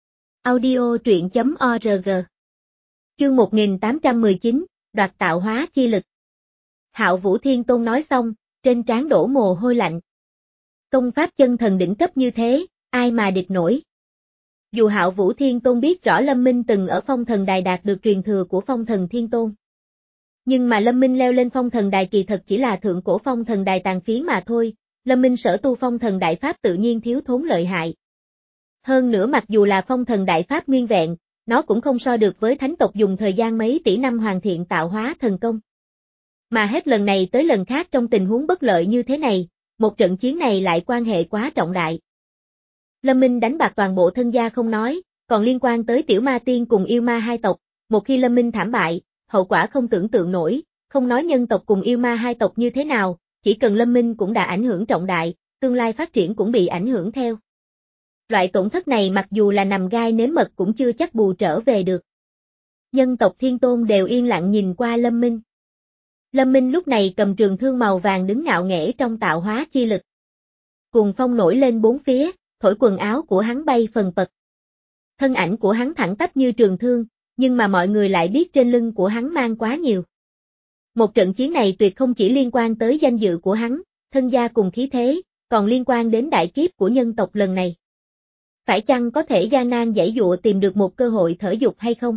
Audio truyện chấm org. Chương một nghìn tám trăm mười chín, đoạt tạo hóa chi lực. Hạo Vũ Thiên Tôn nói xong, trên trán đổ mồ hôi lạnh. Công pháp chân thần đỉnh cấp như thế, ai mà địch nổi. Dù Hạo Vũ Thiên Tôn biết rõ Lâm Minh từng ở phong thần đài đạt được truyền thừa của phong thần Thiên Tôn. Nhưng mà Lâm Minh leo lên phong thần đài kỳ thật chỉ là thượng cổ phong thần đài tàn phiến mà thôi, Lâm Minh sở tu phong thần đại pháp tự nhiên thiếu thốn lợi hại. Hơn nữa mặc dù là phong thần đại pháp nguyên vẹn, nó cũng không so được với thánh tộc dùng thời gian mấy tỷ năm hoàn thiện tạo hóa thần công. Mà hết lần này tới lần khác trong tình huống bất lợi như thế này, một trận chiến này lại quan hệ quá trọng đại. Lâm Minh đánh bạc toàn bộ thân gia không nói, còn liên quan tới tiểu ma tiên cùng yêu ma hai tộc, một khi Lâm Minh thảm bại, hậu quả không tưởng tượng nổi, không nói nhân tộc cùng yêu ma hai tộc như thế nào, chỉ cần Lâm Minh cũng đã ảnh hưởng trọng đại, tương lai phát triển cũng bị ảnh hưởng theo. Loại tổn thất này mặc dù là nằm gai nếm mật cũng chưa chắc bù trở về được. Nhân tộc Thiên Tôn đều yên lặng nhìn qua Lâm Minh. Lâm Minh lúc này cầm trường thương màu vàng đứng ngạo nghễ trong tạo hóa chi lực. Cuồng phong nổi lên bốn phía, thổi quần áo của hắn bay phần phật. Thân ảnh của hắn thẳng tắp như trường thương, nhưng mà mọi người lại biết trên lưng của hắn mang quá nhiều. Một trận chiến này tuyệt không chỉ liên quan tới danh dự của hắn, thân gia cùng khí thế, còn liên quan đến đại kiếp của nhân tộc lần này. Phải chăng có thể gian nan giãy dụa tìm được một cơ hội thở dục hay không?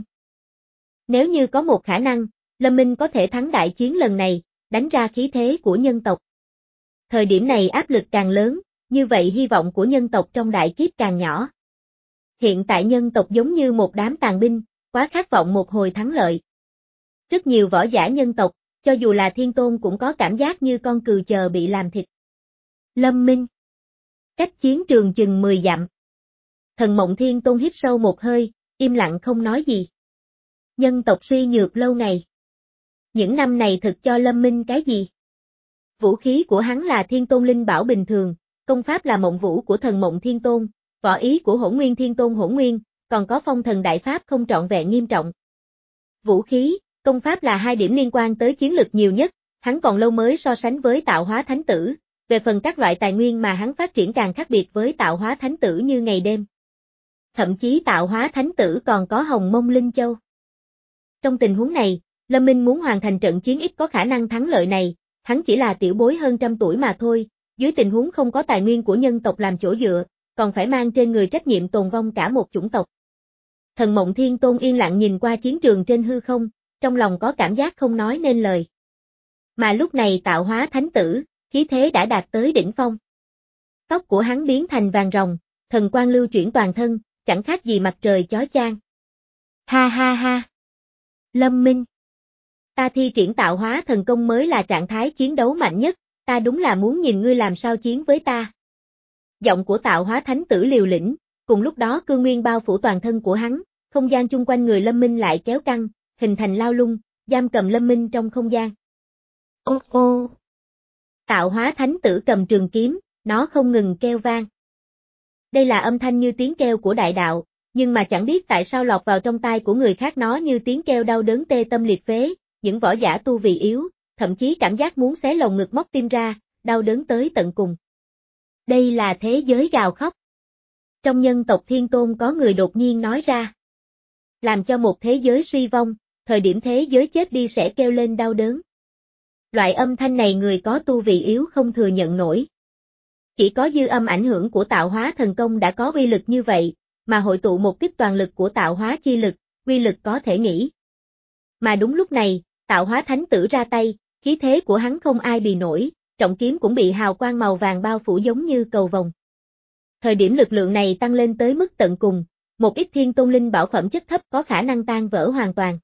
Nếu như có một khả năng, Lâm Minh có thể thắng đại chiến lần này, đánh ra khí thế của nhân tộc. Thời điểm này áp lực càng lớn, như vậy hy vọng của nhân tộc trong đại kiếp càng nhỏ. Hiện tại nhân tộc giống như một đám tàn binh, quá khát vọng một hồi thắng lợi. Rất nhiều võ giả nhân tộc, cho dù là Thiên Tôn cũng có cảm giác như con cừu chờ bị làm thịt. Lâm Minh. Cách chiến trường chừng mười dặm. Thần Mộng Thiên Tôn hít sâu một hơi, im lặng không nói gì. Nhân tộc suy nhược lâu ngày. Những năm này thực cho Lâm Minh cái gì? Vũ khí của hắn là Thiên Tôn Linh Bảo bình thường, công pháp là Mộng Vũ của Thần Mộng Thiên Tôn, võ ý của Hỗn Nguyên Thiên Tôn Hỗn Nguyên, còn có Phong Thần Đại Pháp không trọn vẹn nghiêm trọng. Vũ khí, công pháp là hai điểm liên quan tới chiến lực nhiều nhất, hắn còn lâu mới so sánh với Tạo Hóa Thánh Tử, về phần các loại tài nguyên mà hắn phát triển càng khác biệt với Tạo Hóa Thánh Tử như ngày đêm. Thậm chí Tạo Hóa Thánh Tử còn có Hồng Mông Linh Châu. Trong tình huống này, Lâm Minh muốn hoàn thành trận chiến ít có khả năng thắng lợi này, hắn chỉ là tiểu bối hơn trăm tuổi mà thôi, dưới tình huống không có tài nguyên của nhân tộc làm chỗ dựa, còn phải mang trên người trách nhiệm tồn vong cả một chủng tộc. Thần Mộng Thiên Tôn yên lặng nhìn qua chiến trường trên hư không, trong lòng có cảm giác không nói nên lời. Mà lúc này Tạo Hóa Thánh Tử, khí thế đã đạt tới đỉnh phong. Tóc của hắn biến thành vàng ròng, thần quang lưu chuyển toàn thân, chẳng khác gì mặt trời chói chang. Ha ha ha. Lâm Minh. Ta thi triển Tạo Hóa thần công mới là trạng thái chiến đấu mạnh nhất, ta đúng là muốn nhìn ngươi làm sao chiến với ta. Giọng của Tạo Hóa Thánh Tử liều lĩnh, cùng lúc đó cương nguyên bao phủ toàn thân của hắn, không gian chung quanh người Lâm Minh lại kéo căng, hình thành lao lung, giam cầm Lâm Minh trong không gian. Ô ô. Tạo Hóa Thánh Tử cầm trường kiếm, nó không ngừng kêu vang. Đây là âm thanh như tiếng kêu của đại đạo, nhưng mà chẳng biết tại sao lọt vào trong tai của người khác nó như tiếng kêu đau đớn tê tâm liệt phế, những võ giả tu vì yếu, thậm chí cảm giác muốn xé lồng ngực móc tim ra, đau đớn tới tận cùng. Đây là thế giới gào khóc. Trong nhân tộc Thiên Tôn có người đột nhiên nói ra. Làm cho một thế giới suy vong, thời điểm thế giới chết đi sẽ kêu lên đau đớn. Loại âm thanh này người có tu vị yếu không thừa nhận nổi. Chỉ có dư âm ảnh hưởng của Tạo Hóa thần công đã có uy lực như vậy, mà hội tụ một kích toàn lực của Tạo Hóa chi lực, uy lực có thể nghĩ. Mà đúng lúc này, Tạo Hóa Thánh Tử ra tay, khí thế của hắn không ai bì nổi, trọng kiếm cũng bị hào quang màu vàng bao phủ giống như cầu vồng. Thời điểm lực lượng này tăng lên tới mức tận cùng, một ít Thiên Tôn Linh Bảo phẩm chất thấp có khả năng tan vỡ hoàn toàn.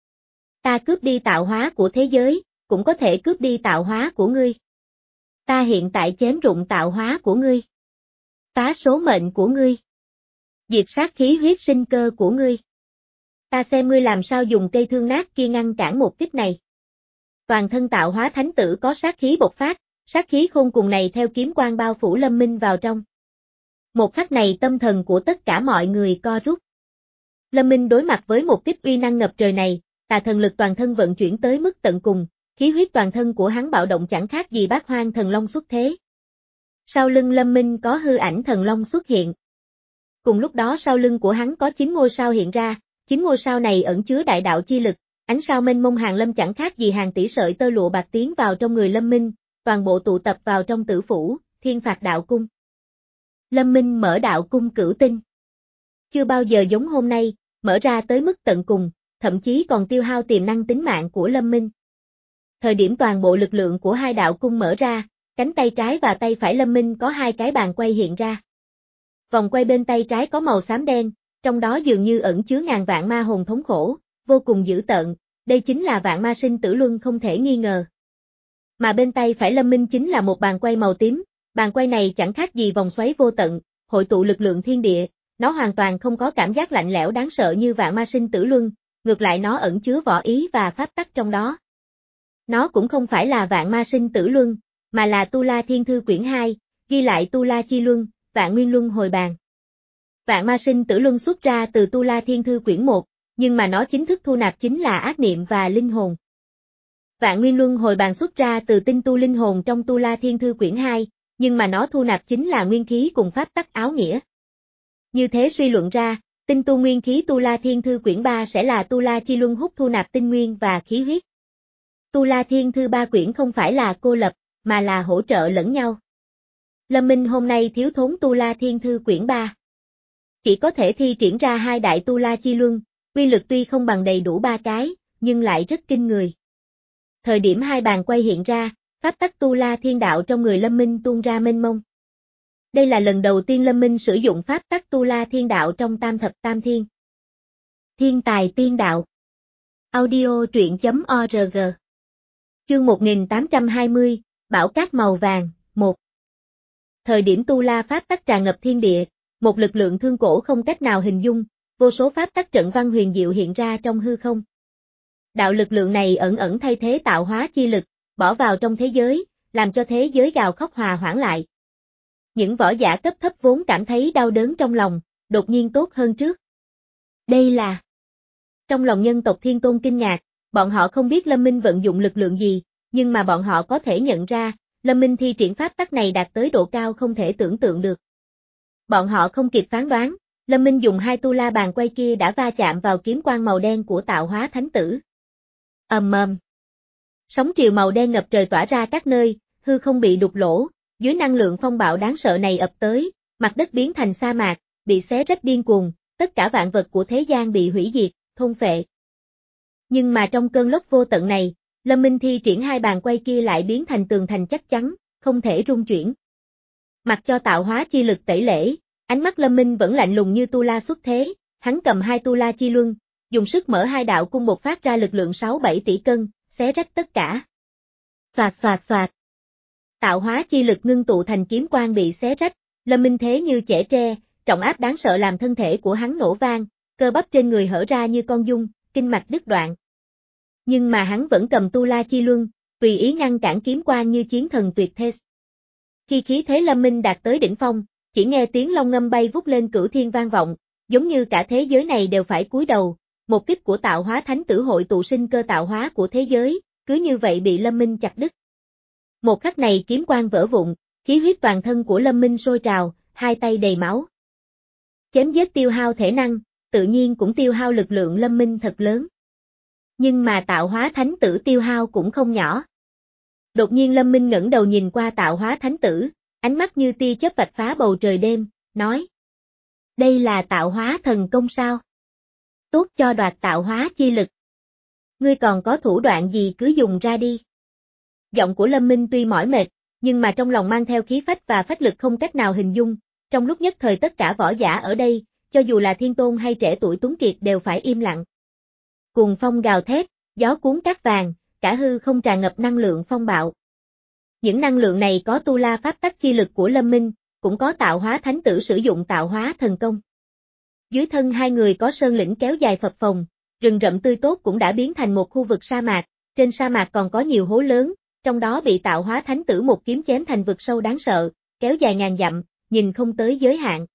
Ta cướp đi tạo hóa của thế giới, cũng có thể cướp đi tạo hóa của ngươi. Ta hiện tại chém rụng tạo hóa của ngươi. Phá số mệnh của ngươi. Diệt sát khí huyết sinh cơ của ngươi. Ta xem ngươi làm sao dùng cây thương nát kia ngăn cản một kích này. Toàn thân Tạo Hóa Thánh Tử có sát khí bộc phát, sát khí khôn cùng này theo kiếm quang bao phủ Lâm Minh vào trong. Một khắc này tâm thần của tất cả mọi người co rút. Lâm Minh đối mặt với một kích uy năng ngập trời này, tà thần lực toàn thân vận chuyển tới mức tận cùng, khí huyết toàn thân của hắn bạo động chẳng khác gì Bát Hoang thần long xuất thế. Sau lưng Lâm Minh có hư ảnh thần long xuất hiện. Cùng lúc đó sau lưng của hắn có chín ngôi sao hiện ra, chín ngôi sao này ẩn chứa đại đạo chi lực, ánh sao mênh mông hàng lâm chẳng khác gì hàng tỷ sợi tơ lụa bạc tiến vào trong người Lâm Minh, toàn bộ tụ tập vào trong tử phủ, Thiên Phạt Đạo Cung. Lâm Minh mở đạo cung cửu tinh. Chưa bao giờ giống hôm nay, mở ra tới mức tận cùng, thậm chí còn tiêu hao tiềm năng tính mạng của Lâm Minh. Thời điểm toàn bộ lực lượng của hai đạo cung mở ra, cánh tay trái và tay phải Lâm Minh có hai cái bàn quay hiện ra. Vòng quay bên tay trái có màu xám đen, trong đó dường như ẩn chứa ngàn vạn ma hồn thống khổ, vô cùng dữ tợn, đây chính là vạn ma sinh tử luân không thể nghi ngờ. Mà bên tay phải Lâm Minh chính là một bàn quay màu tím, bàn quay này chẳng khác gì vòng xoáy vô tận, hội tụ lực lượng thiên địa, nó hoàn toàn không có cảm giác lạnh lẽo đáng sợ như Vạn Ma Sinh Tử Luân, ngược lại nó ẩn chứa võ ý và pháp tắc trong đó. Nó cũng không phải là Vạn Ma Sinh Tử Luân, mà là Tu La Thiên Thư quyển hai, ghi lại Tu La Chi Luân, Vạn Nguyên Luân hồi bàn. Vạn Ma Sinh Tử Luân xuất ra từ Tu La Thiên Thư quyển một, nhưng mà nó chính thức thu nạp chính là ác niệm và linh hồn. Vạn Nguyên Luân hồi bàn xuất ra từ tinh tu linh hồn trong Tu La Thiên Thư quyển hai, nhưng mà nó thu nạp chính là nguyên khí cùng pháp tắc áo nghĩa. Như thế suy luận ra, tinh tu nguyên khí Tu La Thiên Thư quyển ba sẽ là Tu La Chi Luân hút thu nạp tinh nguyên và khí huyết. Tu La Thiên Thư ba quyển không phải là cô lập, mà là hỗ trợ lẫn nhau. Lâm Minh hôm nay thiếu thốn Tu La Thiên Thư quyển ba. Chỉ có thể thi triển ra hai đại Tu La Chi Luân, uy lực tuy không bằng đầy đủ ba cái, nhưng lại rất kinh người. Thời điểm hai bàn quay hiện ra, pháp tắc Tu La Thiên Đạo trong người Lâm Minh tuôn ra mênh mông. Đây là lần đầu tiên Lâm Minh sử dụng pháp tắc Tu La Thiên Đạo trong Tam Thập Tam Thiên. Thiên tài tiên đạo. Audio truyện chấm org. Chương một nghìn tám trăm hai mươi, Bão cát màu vàng, một. Thời điểm Tu La pháp tắc tràn ngập thiên địa, một lực lượng thương cổ không cách nào hình dung, vô số pháp tắc trận văn huyền diệu hiện ra trong hư không. Đạo lực lượng này ẩn ẩn thay thế tạo hóa chi lực, bỏ vào trong thế giới, làm cho thế giới gào khóc hòa hoãn lại. Những võ giả cấp thấp vốn cảm thấy đau đớn trong lòng, đột nhiên tốt hơn trước. Đây là... Trong lòng nhân tộc Thiên Tôn kinh ngạc, bọn họ không biết Lâm Minh vận dụng lực lượng gì, nhưng mà bọn họ có thể nhận ra, Lâm Minh thi triển pháp tắc này đạt tới độ cao không thể tưởng tượng được. Bọn họ không kịp phán đoán, Lâm Minh dùng hai tu la bàn quay kia đã va chạm vào kiếm quang màu đen của tạo hóa thánh tử. Ầm ầm. Sóng triều màu đen ngập trời tỏa ra các nơi, hư không bị đục lỗ, dưới năng lượng phong bạo đáng sợ này ập tới, mặt đất biến thành sa mạc, bị xé rách điên cuồng, tất cả vạn vật của thế gian bị hủy diệt, thôn phệ. Nhưng mà trong cơn lốc vô tận này, Lâm Minh thi triển hai bàn quay kia lại biến thành tường thành chắc chắn, không thể rung chuyển. Mặc cho tạo hóa chi lực tẩy lễ, ánh mắt Lâm Minh vẫn lạnh lùng như tu la xuất thế, hắn cầm hai tu la chi luân, dùng sức mở hai đạo cung bộc phát ra lực lượng sáu bảy tỷ cân, xé rách tất cả. Xoạt xoạt xoạt. Tạo hóa chi lực ngưng tụ thành kiếm quang bị xé rách, Lâm Minh thế như chẻ tre, trọng áp đáng sợ làm thân thể của hắn nổ vang, cơ bắp trên người hở ra như con giun, kinh mạch đứt đoạn. Nhưng mà hắn vẫn cầm tu la chi luân, tùy ý ngăn cản kiếm quang như chiến thần tuyệt thế. Khi khí thế Lâm Minh đạt tới đỉnh phong, chỉ nghe tiếng long ngâm bay vút lên cửu thiên vang vọng, giống như cả thế giới này đều phải cúi đầu, một kích của tạo hóa thánh tử hội tụ sinh cơ tạo hóa của thế giới, cứ như vậy bị Lâm Minh chặt đứt. Một khắc này kiếm quang vỡ vụn, khí huyết toàn thân của Lâm Minh sôi trào, hai tay đầy máu. Chém giết tiêu hao thể năng, tự nhiên cũng tiêu hao lực lượng Lâm Minh thật lớn. Nhưng mà tạo hóa thánh tử tiêu hao cũng không nhỏ. Đột nhiên Lâm Minh ngẩng đầu nhìn qua tạo hóa thánh tử, ánh mắt như tia chớp vạch phá bầu trời đêm, nói. Đây là tạo hóa thần công sao? Tốt cho đoạt tạo hóa chi lực. Ngươi còn có thủ đoạn gì cứ dùng ra đi. Giọng của Lâm Minh tuy mỏi mệt, nhưng mà trong lòng mang theo khí phách và phách lực không cách nào hình dung, trong lúc nhất thời tất cả võ giả ở đây, cho dù là thiên tôn hay trẻ tuổi tuấn kiệt đều phải im lặng. Cuồng phong gào thét, gió cuốn cát vàng, cả hư không tràn ngập năng lượng phong bạo. Những năng lượng này có tu la pháp tắc chi lực của Lâm Minh, cũng có tạo hóa thánh tử sử dụng tạo hóa thần công. Dưới thân hai người có sơn lĩnh kéo dài phập phồng, rừng rậm tươi tốt cũng đã biến thành một khu vực sa mạc, trên sa mạc còn có nhiều hố lớn, trong đó bị tạo hóa thánh tử một kiếm chém thành vực sâu đáng sợ, kéo dài ngàn dặm, nhìn không tới giới hạn.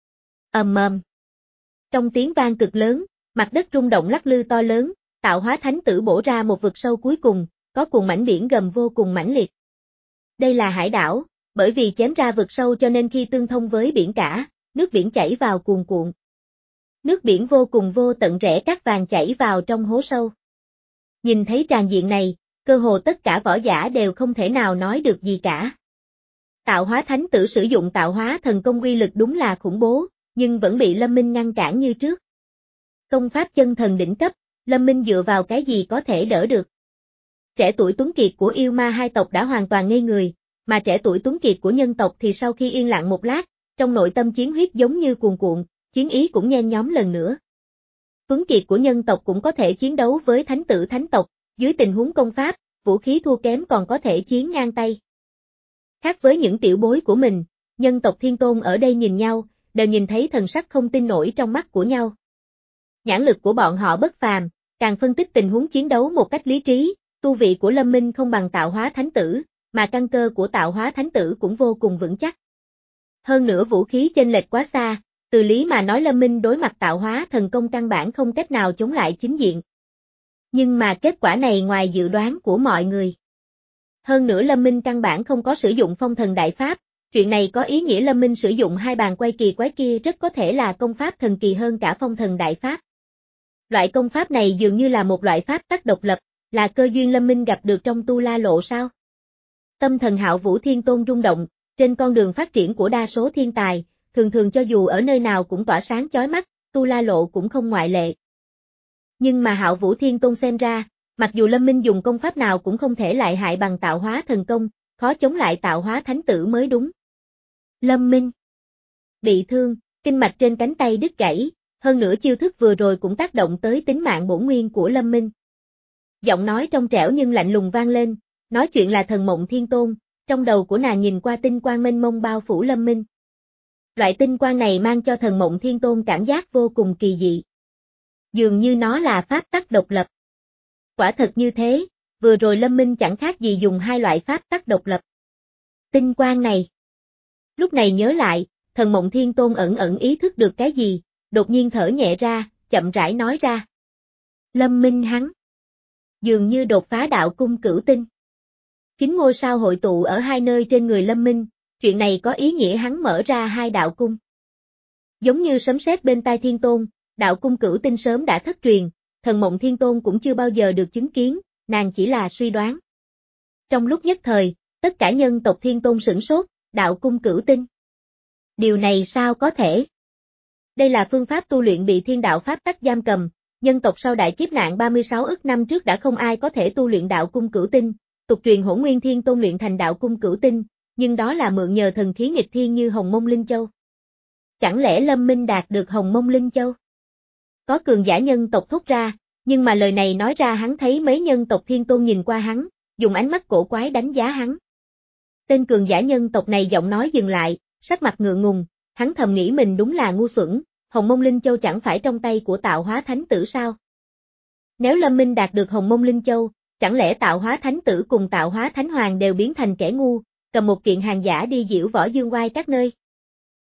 Ầm ầm. Trong tiếng vang cực lớn, mặt đất rung động lắc lư to lớn, tạo hóa thánh tử bổ ra một vực sâu cuối cùng, có cuồng mãnh biển gầm vô cùng mãnh liệt. Đây là hải đảo, bởi vì chém ra vực sâu cho nên khi tương thông với biển cả, nước biển chảy vào cuồn cuộn. Nước biển vô cùng vô tận rẽ cát vàng chảy vào trong hố sâu. Nhìn thấy tràn diện này, cơ hồ tất cả võ giả đều không thể nào nói được gì cả. Tạo hóa thánh tử sử dụng tạo hóa thần công uy lực đúng là khủng bố, nhưng vẫn bị Lâm Minh ngăn cản như trước. Công pháp chân thần đỉnh cấp, Lâm Minh dựa vào cái gì có thể đỡ được. Trẻ tuổi tuấn kiệt của yêu ma hai tộc đã hoàn toàn ngây người, mà trẻ tuổi tuấn kiệt của nhân tộc thì sau khi yên lặng một lát, trong nội tâm chiến huyết giống như cuồn cuộn, chiến ý cũng nhen nhóm lần nữa. Tuấn kiệt của nhân tộc cũng có thể chiến đấu với thánh tử thánh tộc, dưới tình huống công pháp, vũ khí thua kém còn có thể chiến ngang tay. Khác với những tiểu bối của mình, nhân tộc Thiên Tôn ở đây nhìn nhau, đều nhìn thấy thần sắc không tin nổi trong mắt của nhau. Nhãn lực của bọn họ bất phàm, càng phân tích tình huống chiến đấu một cách lý trí, tu vị của Lâm Minh không bằng tạo hóa thánh tử, mà căn cơ của tạo hóa thánh tử cũng vô cùng vững chắc. Hơn nữa vũ khí chênh lệch quá xa, từ lý mà nói Lâm Minh đối mặt tạo hóa thần công căn bản không cách nào chống lại chính diện. Nhưng mà kết quả này ngoài dự đoán của mọi người. Hơn nữa Lâm Minh căn bản không có sử dụng phong thần đại pháp, chuyện này có ý nghĩa Lâm Minh sử dụng hai bàn quay kỳ quái kia rất có thể là công pháp thần kỳ hơn cả phong thần đại pháp. Loại công pháp này dường như là một loại pháp tắc độc lập, là cơ duyên Lâm Minh gặp được trong tu la lộ sao? Tâm thần Hạo Vũ Thiên Tôn rung động, trên con đường phát triển của đa số thiên tài, thường thường cho dù ở nơi nào cũng tỏa sáng chói mắt, tu la lộ cũng không ngoại lệ. Nhưng mà Hạo Vũ Thiên Tôn xem ra, mặc dù Lâm Minh dùng công pháp nào cũng không thể lại hại bằng tạo hóa thần công, khó chống lại tạo hóa thánh tử mới đúng. Lâm Minh bị thương, kinh mạch trên cánh tay đứt gãy, hơn nữa chiêu thức vừa rồi cũng tác động tới tính mạng bổn nguyên của Lâm Minh. Giọng nói trong trẻo nhưng lạnh lùng vang lên, nói chuyện là Thần Mộng Thiên Tôn, trong đầu của nàng nhìn qua tinh quang mênh mông bao phủ Lâm Minh. Loại tinh quang này mang cho Thần Mộng Thiên Tôn cảm giác vô cùng kỳ dị. Dường như nó là pháp tắc độc lập. Quả thật như thế, vừa rồi Lâm Minh chẳng khác gì dùng hai loại pháp tắc độc lập. Tinh quang này. Lúc này nhớ lại, Thần Mộng Thiên Tôn ẩn ẩn ý thức được cái gì, đột nhiên thở nhẹ ra, chậm rãi nói ra. Lâm Minh hắn. Dường như đột phá đạo cung cửu tinh. Chính ngôi sao hội tụ ở hai nơi trên người Lâm Minh, chuyện này có ý nghĩa hắn mở ra hai đạo cung. Giống như sấm sét bên tai Thiên Tôn, đạo cung cửu tinh sớm đã thất truyền, Thần Mộng Thiên Tôn cũng chưa bao giờ được chứng kiến, nàng chỉ là suy đoán. Trong lúc nhất thời, tất cả nhân tộc Thiên Tôn sửng sốt, đạo cung cửu tinh. Điều này sao có thể? Đây là phương pháp tu luyện bị thiên đạo pháp tắc giam cầm, nhân tộc sau đại kiếp nạn ba mươi sáu ức năm trước đã không ai có thể tu luyện đạo cung cửu tinh, tục truyền Hỗn Nguyên Thiên Tôn luyện thành đạo cung cửu tinh, nhưng đó là mượn nhờ thần khí nghịch thiên như Hồng Mông Linh Châu. Chẳng lẽ Lâm Minh đạt được Hồng Mông Linh Châu? Có cường giả nhân tộc thốt ra, nhưng mà lời này nói ra hắn thấy mấy nhân tộc Thiên Tôn nhìn qua hắn, dùng ánh mắt cổ quái đánh giá hắn. Tên cường giả nhân tộc này giọng nói dừng lại, sắc mặt ngượng ngùng, hắn thầm nghĩ mình đúng là ngu xuẩn, Hồng Mông Linh Châu chẳng phải trong tay của tạo hóa thánh tử sao? Nếu Lâm Minh đạt được Hồng Mông Linh Châu, chẳng lẽ tạo hóa thánh tử cùng tạo hóa thánh hoàng đều biến thành kẻ ngu, cầm một kiện hàng giả đi diễu võ dương oai các nơi?